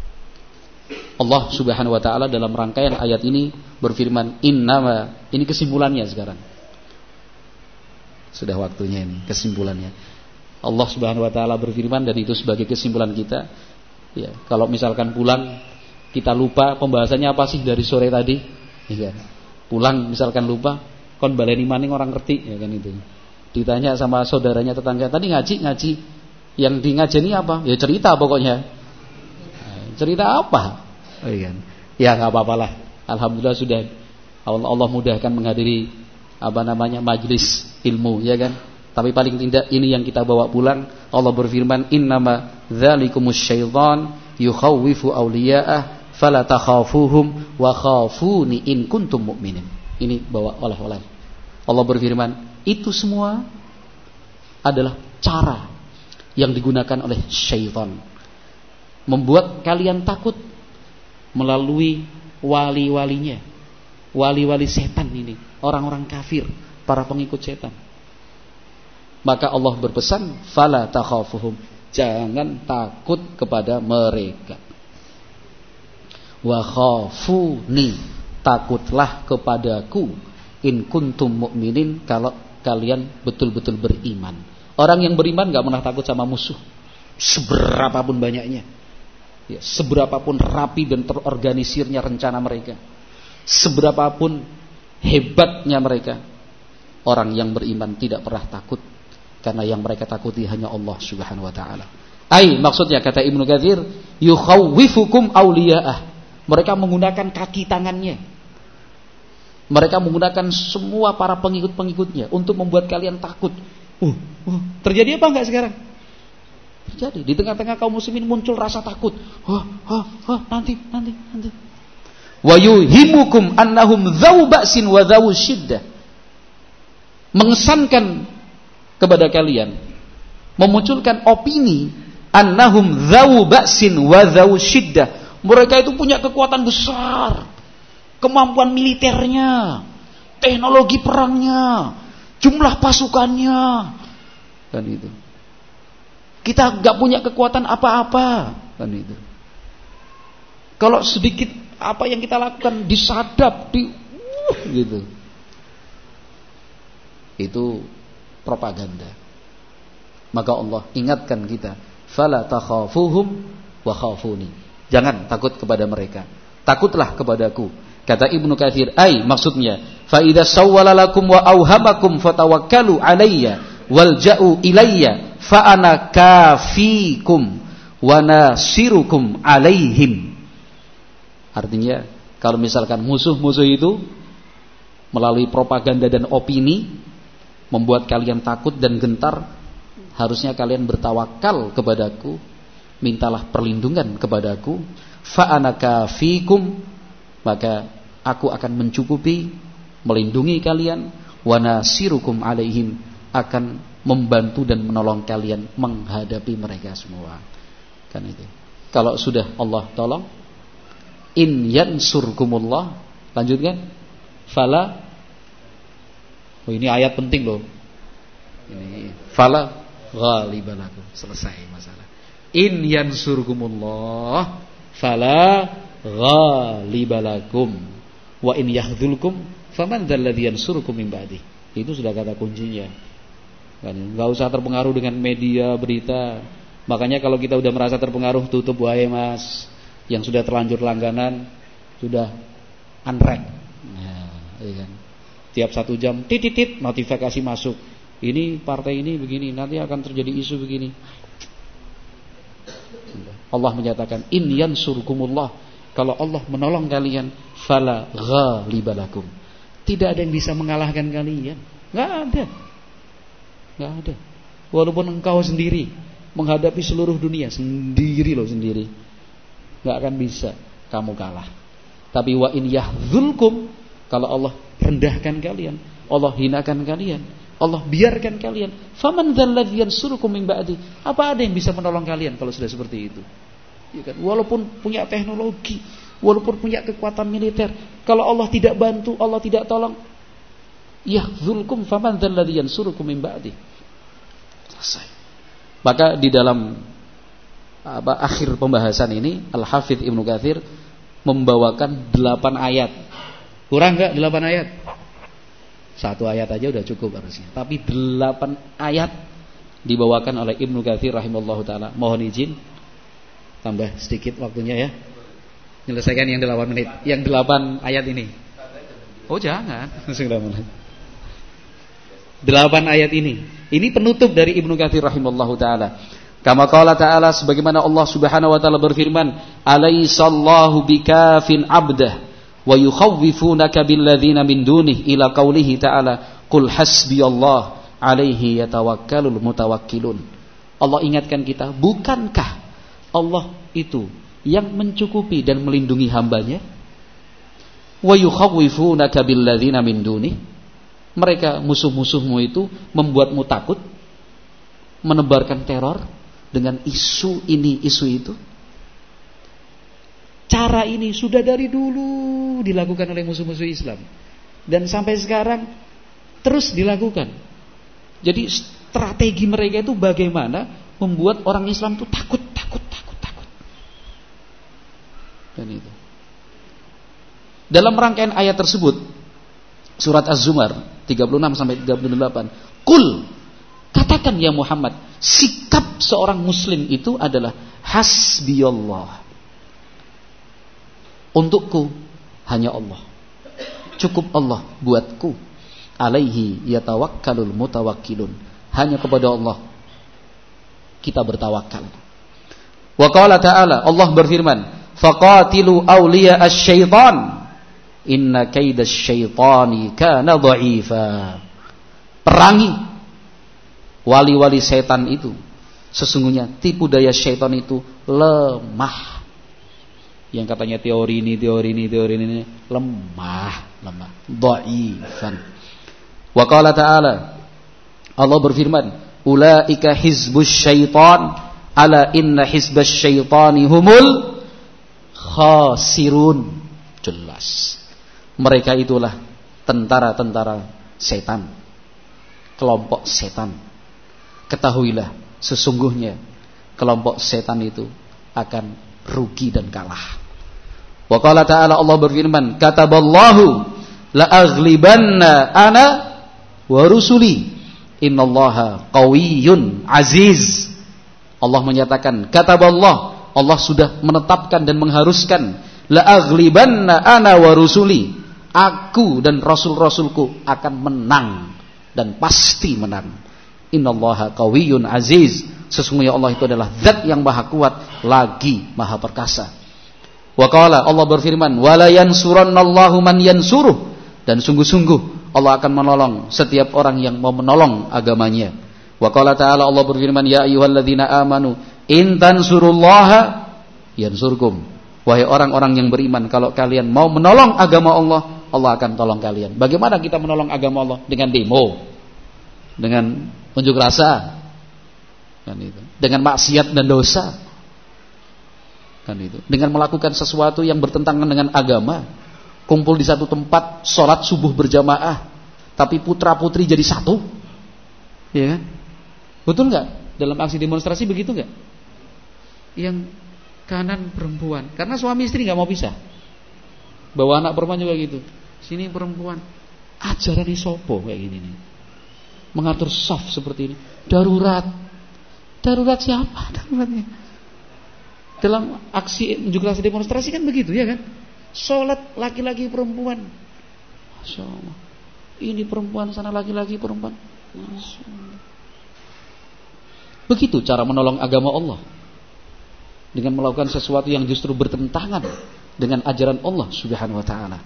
Allah Subhanahu wa taala dalam rangkaian ayat ini berfirman, innama, ini kesimpulannya sekarang. Sudah waktunya ini kesimpulannya. Allah Subhanahu wa taala berfirman, dan itu sebagai kesimpulan kita. Ya, kalau misalkan pulang kita lupa pembahasannya apa sih dari sore tadi? Ya, pulang misalkan lupa, kon baleni maning orang ngerti, ya kan itu. Ditanya sama saudaranya tetangga, tadi ngaji ngaji, yang di ngajeni apa? Ya cerita pokoknya. Cerita apa? Oh, iya. Ya nggak apa-apalah. Alhamdulillah sudah Allah, Allah mudahkan menghadiri apa namanya majlis ilmu, ya kan? Tapi paling tidak ini yang kita bawa pulang. Allah berfirman, innama dzalikumus syaitan yukhawwifu awliya'ah fala takhafuhum wa khafuni in kuntum mu'minin. Ini bawa oleh-oleh. Allah berfirman, itu semua adalah cara yang digunakan oleh syaitan membuat kalian takut melalui wali-walinya, wali-wali setan ini, orang-orang kafir, para pengikut setan. Maka Allah berpesan, fala takhafuhum, jangan takut kepada mereka. Wa khafuni, takutlah kepadaku, in kuntum mu'minin, kalau kalian betul-betul beriman. Orang yang beriman gak pernah takut sama musuh, seberapapun banyaknya, ya, seberapapun rapi dan terorganisirnya rencana mereka, seberapapun hebatnya mereka, orang yang beriman tidak pernah takut. Karena yang mereka takuti hanya Allah Subhanahu wa taala. Ai, maksudnya kata Ibnu Katsir, yukhawwifukum awliya'ah. Mereka menggunakan kaki tangannya. Mereka menggunakan semua para pengikut-pengikutnya untuk membuat kalian takut. Uh, uh, terjadi apa enggak sekarang? Terjadi. Di tengah-tengah kaum muslimin muncul rasa takut. Oh, oh, oh, nanti, nanti, nanti. Wa yuhimukum annahum dzau ba'sin wa dzau syiddah. Mengesankan kepada kalian, memunculkan opini annahum dzau ba'sin wa dzau syiddah. Mereka itu punya kekuatan besar, kemampuan militernya, teknologi perangnya, jumlah pasukannya, kan itu. Kita enggak punya kekuatan apa-apa, kan itu. Kalau sedikit apa yang kita lakukan disadap, di uh, gitu. Itu propaganda. Maka Allah ingatkan kita, fala takhafuhum wa khafuni. Jangan takut kepada mereka, takutlah kepadaku. Kata Ibnu Katsir, ai maksudnya, fa idza sawwala lakum wa auhamakum fatawakkalu alayya walja'u ilayya fa ana kafikum wa nasirukum alaihim. Artinya, kalau misalkan musuh-musuh itu melalui propaganda dan opini membuat kalian takut dan gentar, harusnya kalian bertawakal kepadaku, mintalah perlindungan kepadaku, fa ana kafikum, maka aku akan mencukupi, melindungi kalian, wa nasirukum alaihim, akan membantu dan menolong kalian menghadapi mereka semua. Kan itu. Kalau sudah Allah tolong, in yansurkumullah, lanjutkan, fala. Oh, ini ayat penting loh. Ini fala ghalibalakum, selesai masalah. In yansurkumullah fala ghalibalakum wa in yahdhulkum faman dzalladzi yansurukum min ba'di. Itu sudah kata kuncinya. Kan enggak usah terpengaruh dengan media berita. Makanya kalau kita udah merasa terpengaruh, tutup wae Mas. Yang sudah terlanjur langganan sudah unread. Nah, iya kan. Tiap satu jam titit notifikasi masuk. Ini partai ini begini, nanti akan terjadi isu begini. Allah menyatakan, in yansurkumullah, kalau Allah menolong kalian, fala ghalibalakum, tidak ada yang bisa mengalahkan kalian. Enggak ada. Enggak ada. Walaupun engkau sendiri menghadapi seluruh dunia, sendiri loh sendiri, enggak akan bisa kamu kalah. Tapi wa in yahdzulkum, kalau Allah rendahkan kalian, Allah hinakan kalian, Allah biarkan kalian, faman dzalladzi yansurukum min ba'di, apa ada yang bisa menolong kalian kalau sudah seperti itu? Ya kan? Walaupun punya teknologi, walaupun punya kekuatan militer, kalau Allah tidak bantu, Allah tidak tolong, yahdzulkum faman dzalladzi yansurukum min ba'di. Selesai. Maka di dalam apa, akhir pembahasan ini, Al-Hafidz Ibnu Katsir membawakan delapan ayat. Kurang enggak delapan ayat? Satu ayat aja udah cukup harusnya. Tapi delapan ayat dibawakan oleh Ibnu Katsir rahimahullahu taala. Mohon izin tambah sedikit waktunya ya. Menyelesaikan yang delapan menit, yang delapan ayat ini. Oh jangan, delapan ayat ini. Ini penutup dari Ibnu Katsir rahimahullahu taala. Kama qala ta'ala, sebagaimana Allah Subhanahu wa taala berfirman, "Alaisallahu bikafin 'abdah wa yukhawwifunaka billadzina min dunihi" ila qaulihi ta'ala, "Qul hasbiyallah, 'alaihi yatawakkalul mutawakkilun." Allah ingatkan kita, bukankah Allah itu yang mencukupi dan melindungi hambanya? Wa yukhawwifunaka billadzina min dunihi, mereka musuh-musuhmu itu membuatmu takut, menebarkan teror dengan isu ini, isu itu. Cara ini sudah dari dulu dilakukan oleh musuh-musuh Islam dan sampai sekarang terus dilakukan. Jadi strategi mereka itu bagaimana membuat orang Islam itu takut, takut, takut, takut. Dan itu. Dalam rangkaian ayat tersebut, surat Az-Zumar tiga puluh enam sampai tiga puluh delapan, "Qul," katakan ya Muhammad, sikap seorang muslim itu adalah hasbiyallah. Untukku hanya Allah. Cukup Allah buatku. Alaihi yatawakkalul mutawakkilun. Hanya kepada Allah kita bertawakal. Wa qala ta'ala, Allah berfirman, "Faqatilu awliya asy-syaitan. Inna kaidasy syaitani kana dha'ifa." Perangi wali-wali setan itu. Sesungguhnya tipu daya syaitan itu lemah. Yang katanya teori ini, teori ini, teori ini, lemah, lemah, dhaifan. Wa qala ta'ala, Allah berfirman, "Ulaika hizbus syaitan, ala inna hizbas syaitani humul khasirun." Jelas. Mereka itulah tentara-tentara setan, kelompok setan. Ketahuilah, sesungguhnya kelompok setan itu akan rugi dan kalah. Wa qala ta'ala, Allah berfirman, "Kataballahu la aghlibanna ana wa rusuli, innallaha qawiyyun aziz." Allah menyatakan, kataballah, Allah sudah menetapkan dan mengharuskan, la aghlibanna ana wa rusuli, aku dan rasul-rasulku akan menang dan pasti menang. Innallaha qawiyyun aziz, sesungguhnya Allah itu adalah zat yang maha kuat lagi maha perkasa. Wa qala, Allah berfirman, wala yansurannallahu man yansuruh, dan sungguh-sungguh Allah akan menolong setiap orang yang mau menolong agamanya. Wa qala ta'ala, Allah berfirman, ya ayyuhalladzina amanu in tansurullaha yansurkum. Wahai orang-orang yang beriman, kalau kalian mau menolong agama Allah, Allah akan tolong kalian. Bagaimana kita menolong agama Allah? Dengan demo, dengan unjuk rasa, kan itu. Dengan maksiat dan dosa, kan itu. Dengan melakukan sesuatu yang bertentangan dengan agama, kumpul di satu tempat, sholat subuh berjamaah, tapi putra putri jadi satu, ya kan? Betul nggak? Dalam aksi demonstrasi begitu nggak? Yang kanan perempuan, karena suami istri nggak mau pisah, bawa anak perempuan juga gitu. Sini perempuan, ajaran sopo kayak gini nih, mengatur saf seperti ini, darurat, darurat siapa? Daruratnya dalam aksi unjuk rasa demonstrasi kan begitu ya kan? Sholat laki-laki perempuan, Masya Allah. Ini perempuan, sana laki-laki perempuan, Masya Allah. Begitu cara menolong agama Allah, dengan melakukan sesuatu yang justru bertentangan dengan ajaran Allah Subhanahu wa taala.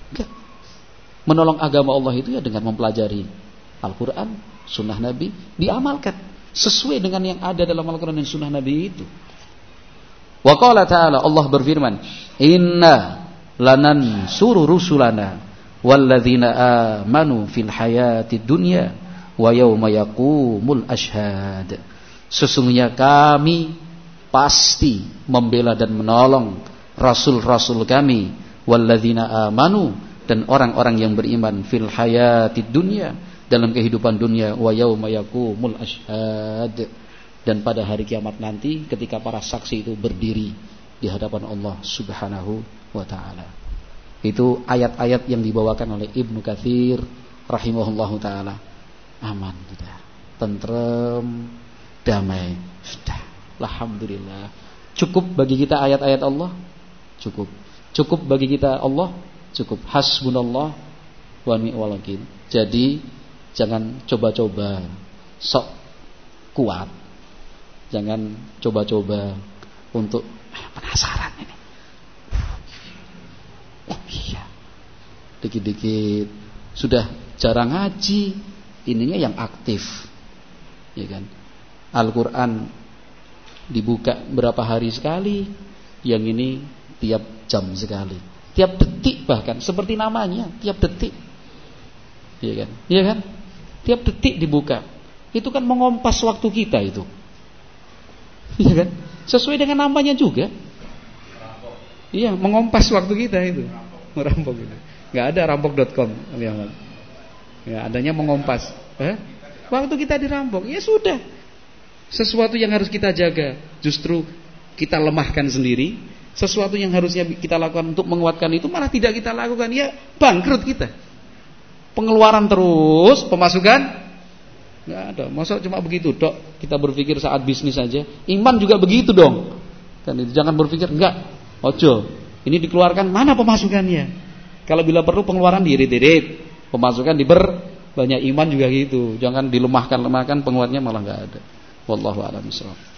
Menolong agama Allah itu ya dengan mempelajari Al-Quran, Sunnah Nabi, diamalkan sesuai dengan yang ada dalam Al-Quran dan Sunnah Nabi itu. Wa qala ta'ala, Allah berfirman, inna lanansuru rusulana walladzina amanu fil hayatid dunya wa yauma yaqumul ashhad. Sesungguhnya kami pasti membela dan menolong rasul-rasul kami, walladzina amanu, dan orang-orang yang beriman, fil hayatid dunya, dalam kehidupan dunia, wa yauma yaqumul ashhad, dan pada hari kiamat nanti ketika para saksi itu berdiri di hadapan Allah Subhanahu wa taala. Itu ayat-ayat yang dibawakan oleh Ibnu Katsir rahimahullahu taala. Aman kita, tentrem, damai. Sudah, alhamdulillah. Cukup bagi kita ayat-ayat Allah? Cukup. Cukup bagi kita Allah? Cukup. Hasbunallah wa ni'mal wakil. Jadi jangan coba-coba sok kuat. Jangan coba-coba untuk ah, penasaran ini. Oh iya. Dikit-dikit sudah jarang ngaji, ininya yang aktif. Ya kan? Al-Qur'an dibuka berapa hari sekali, yang ini tiap jam sekali, tiap detik, bahkan seperti namanya tiap detik, iya kan, iya kan, tiap detik dibuka, itu kan mengompas waktu kita itu, iya kan, sesuai dengan namanya juga, iya, mengompas waktu kita itu, merampok itu, nggak ada rampok dot com, ya adanya mengompas, eh? Waktu kita dirampok, ya sudah. Sesuatu yang harus kita jaga justru kita lemahkan sendiri. Sesuatu yang harusnya kita lakukan untuk menguatkan itu malah tidak kita lakukan. Ya bangkrut kita. Pengeluaran terus, pemasukan nggak ada. Masa cuma begitu dok kita berpikir saat bisnis saja. Iman juga begitu dong. Kan itu jangan berpikir enggak, ojo. Ini dikeluarkan, mana pemasukannya? Kalau bila perlu pengeluaran diirit-irit, pemasukan diperbanyak. Iman juga gitu. Jangan dilemahkan-lemahkan, penguatnya malah nggak ada. Wallahu a'lam bishawab.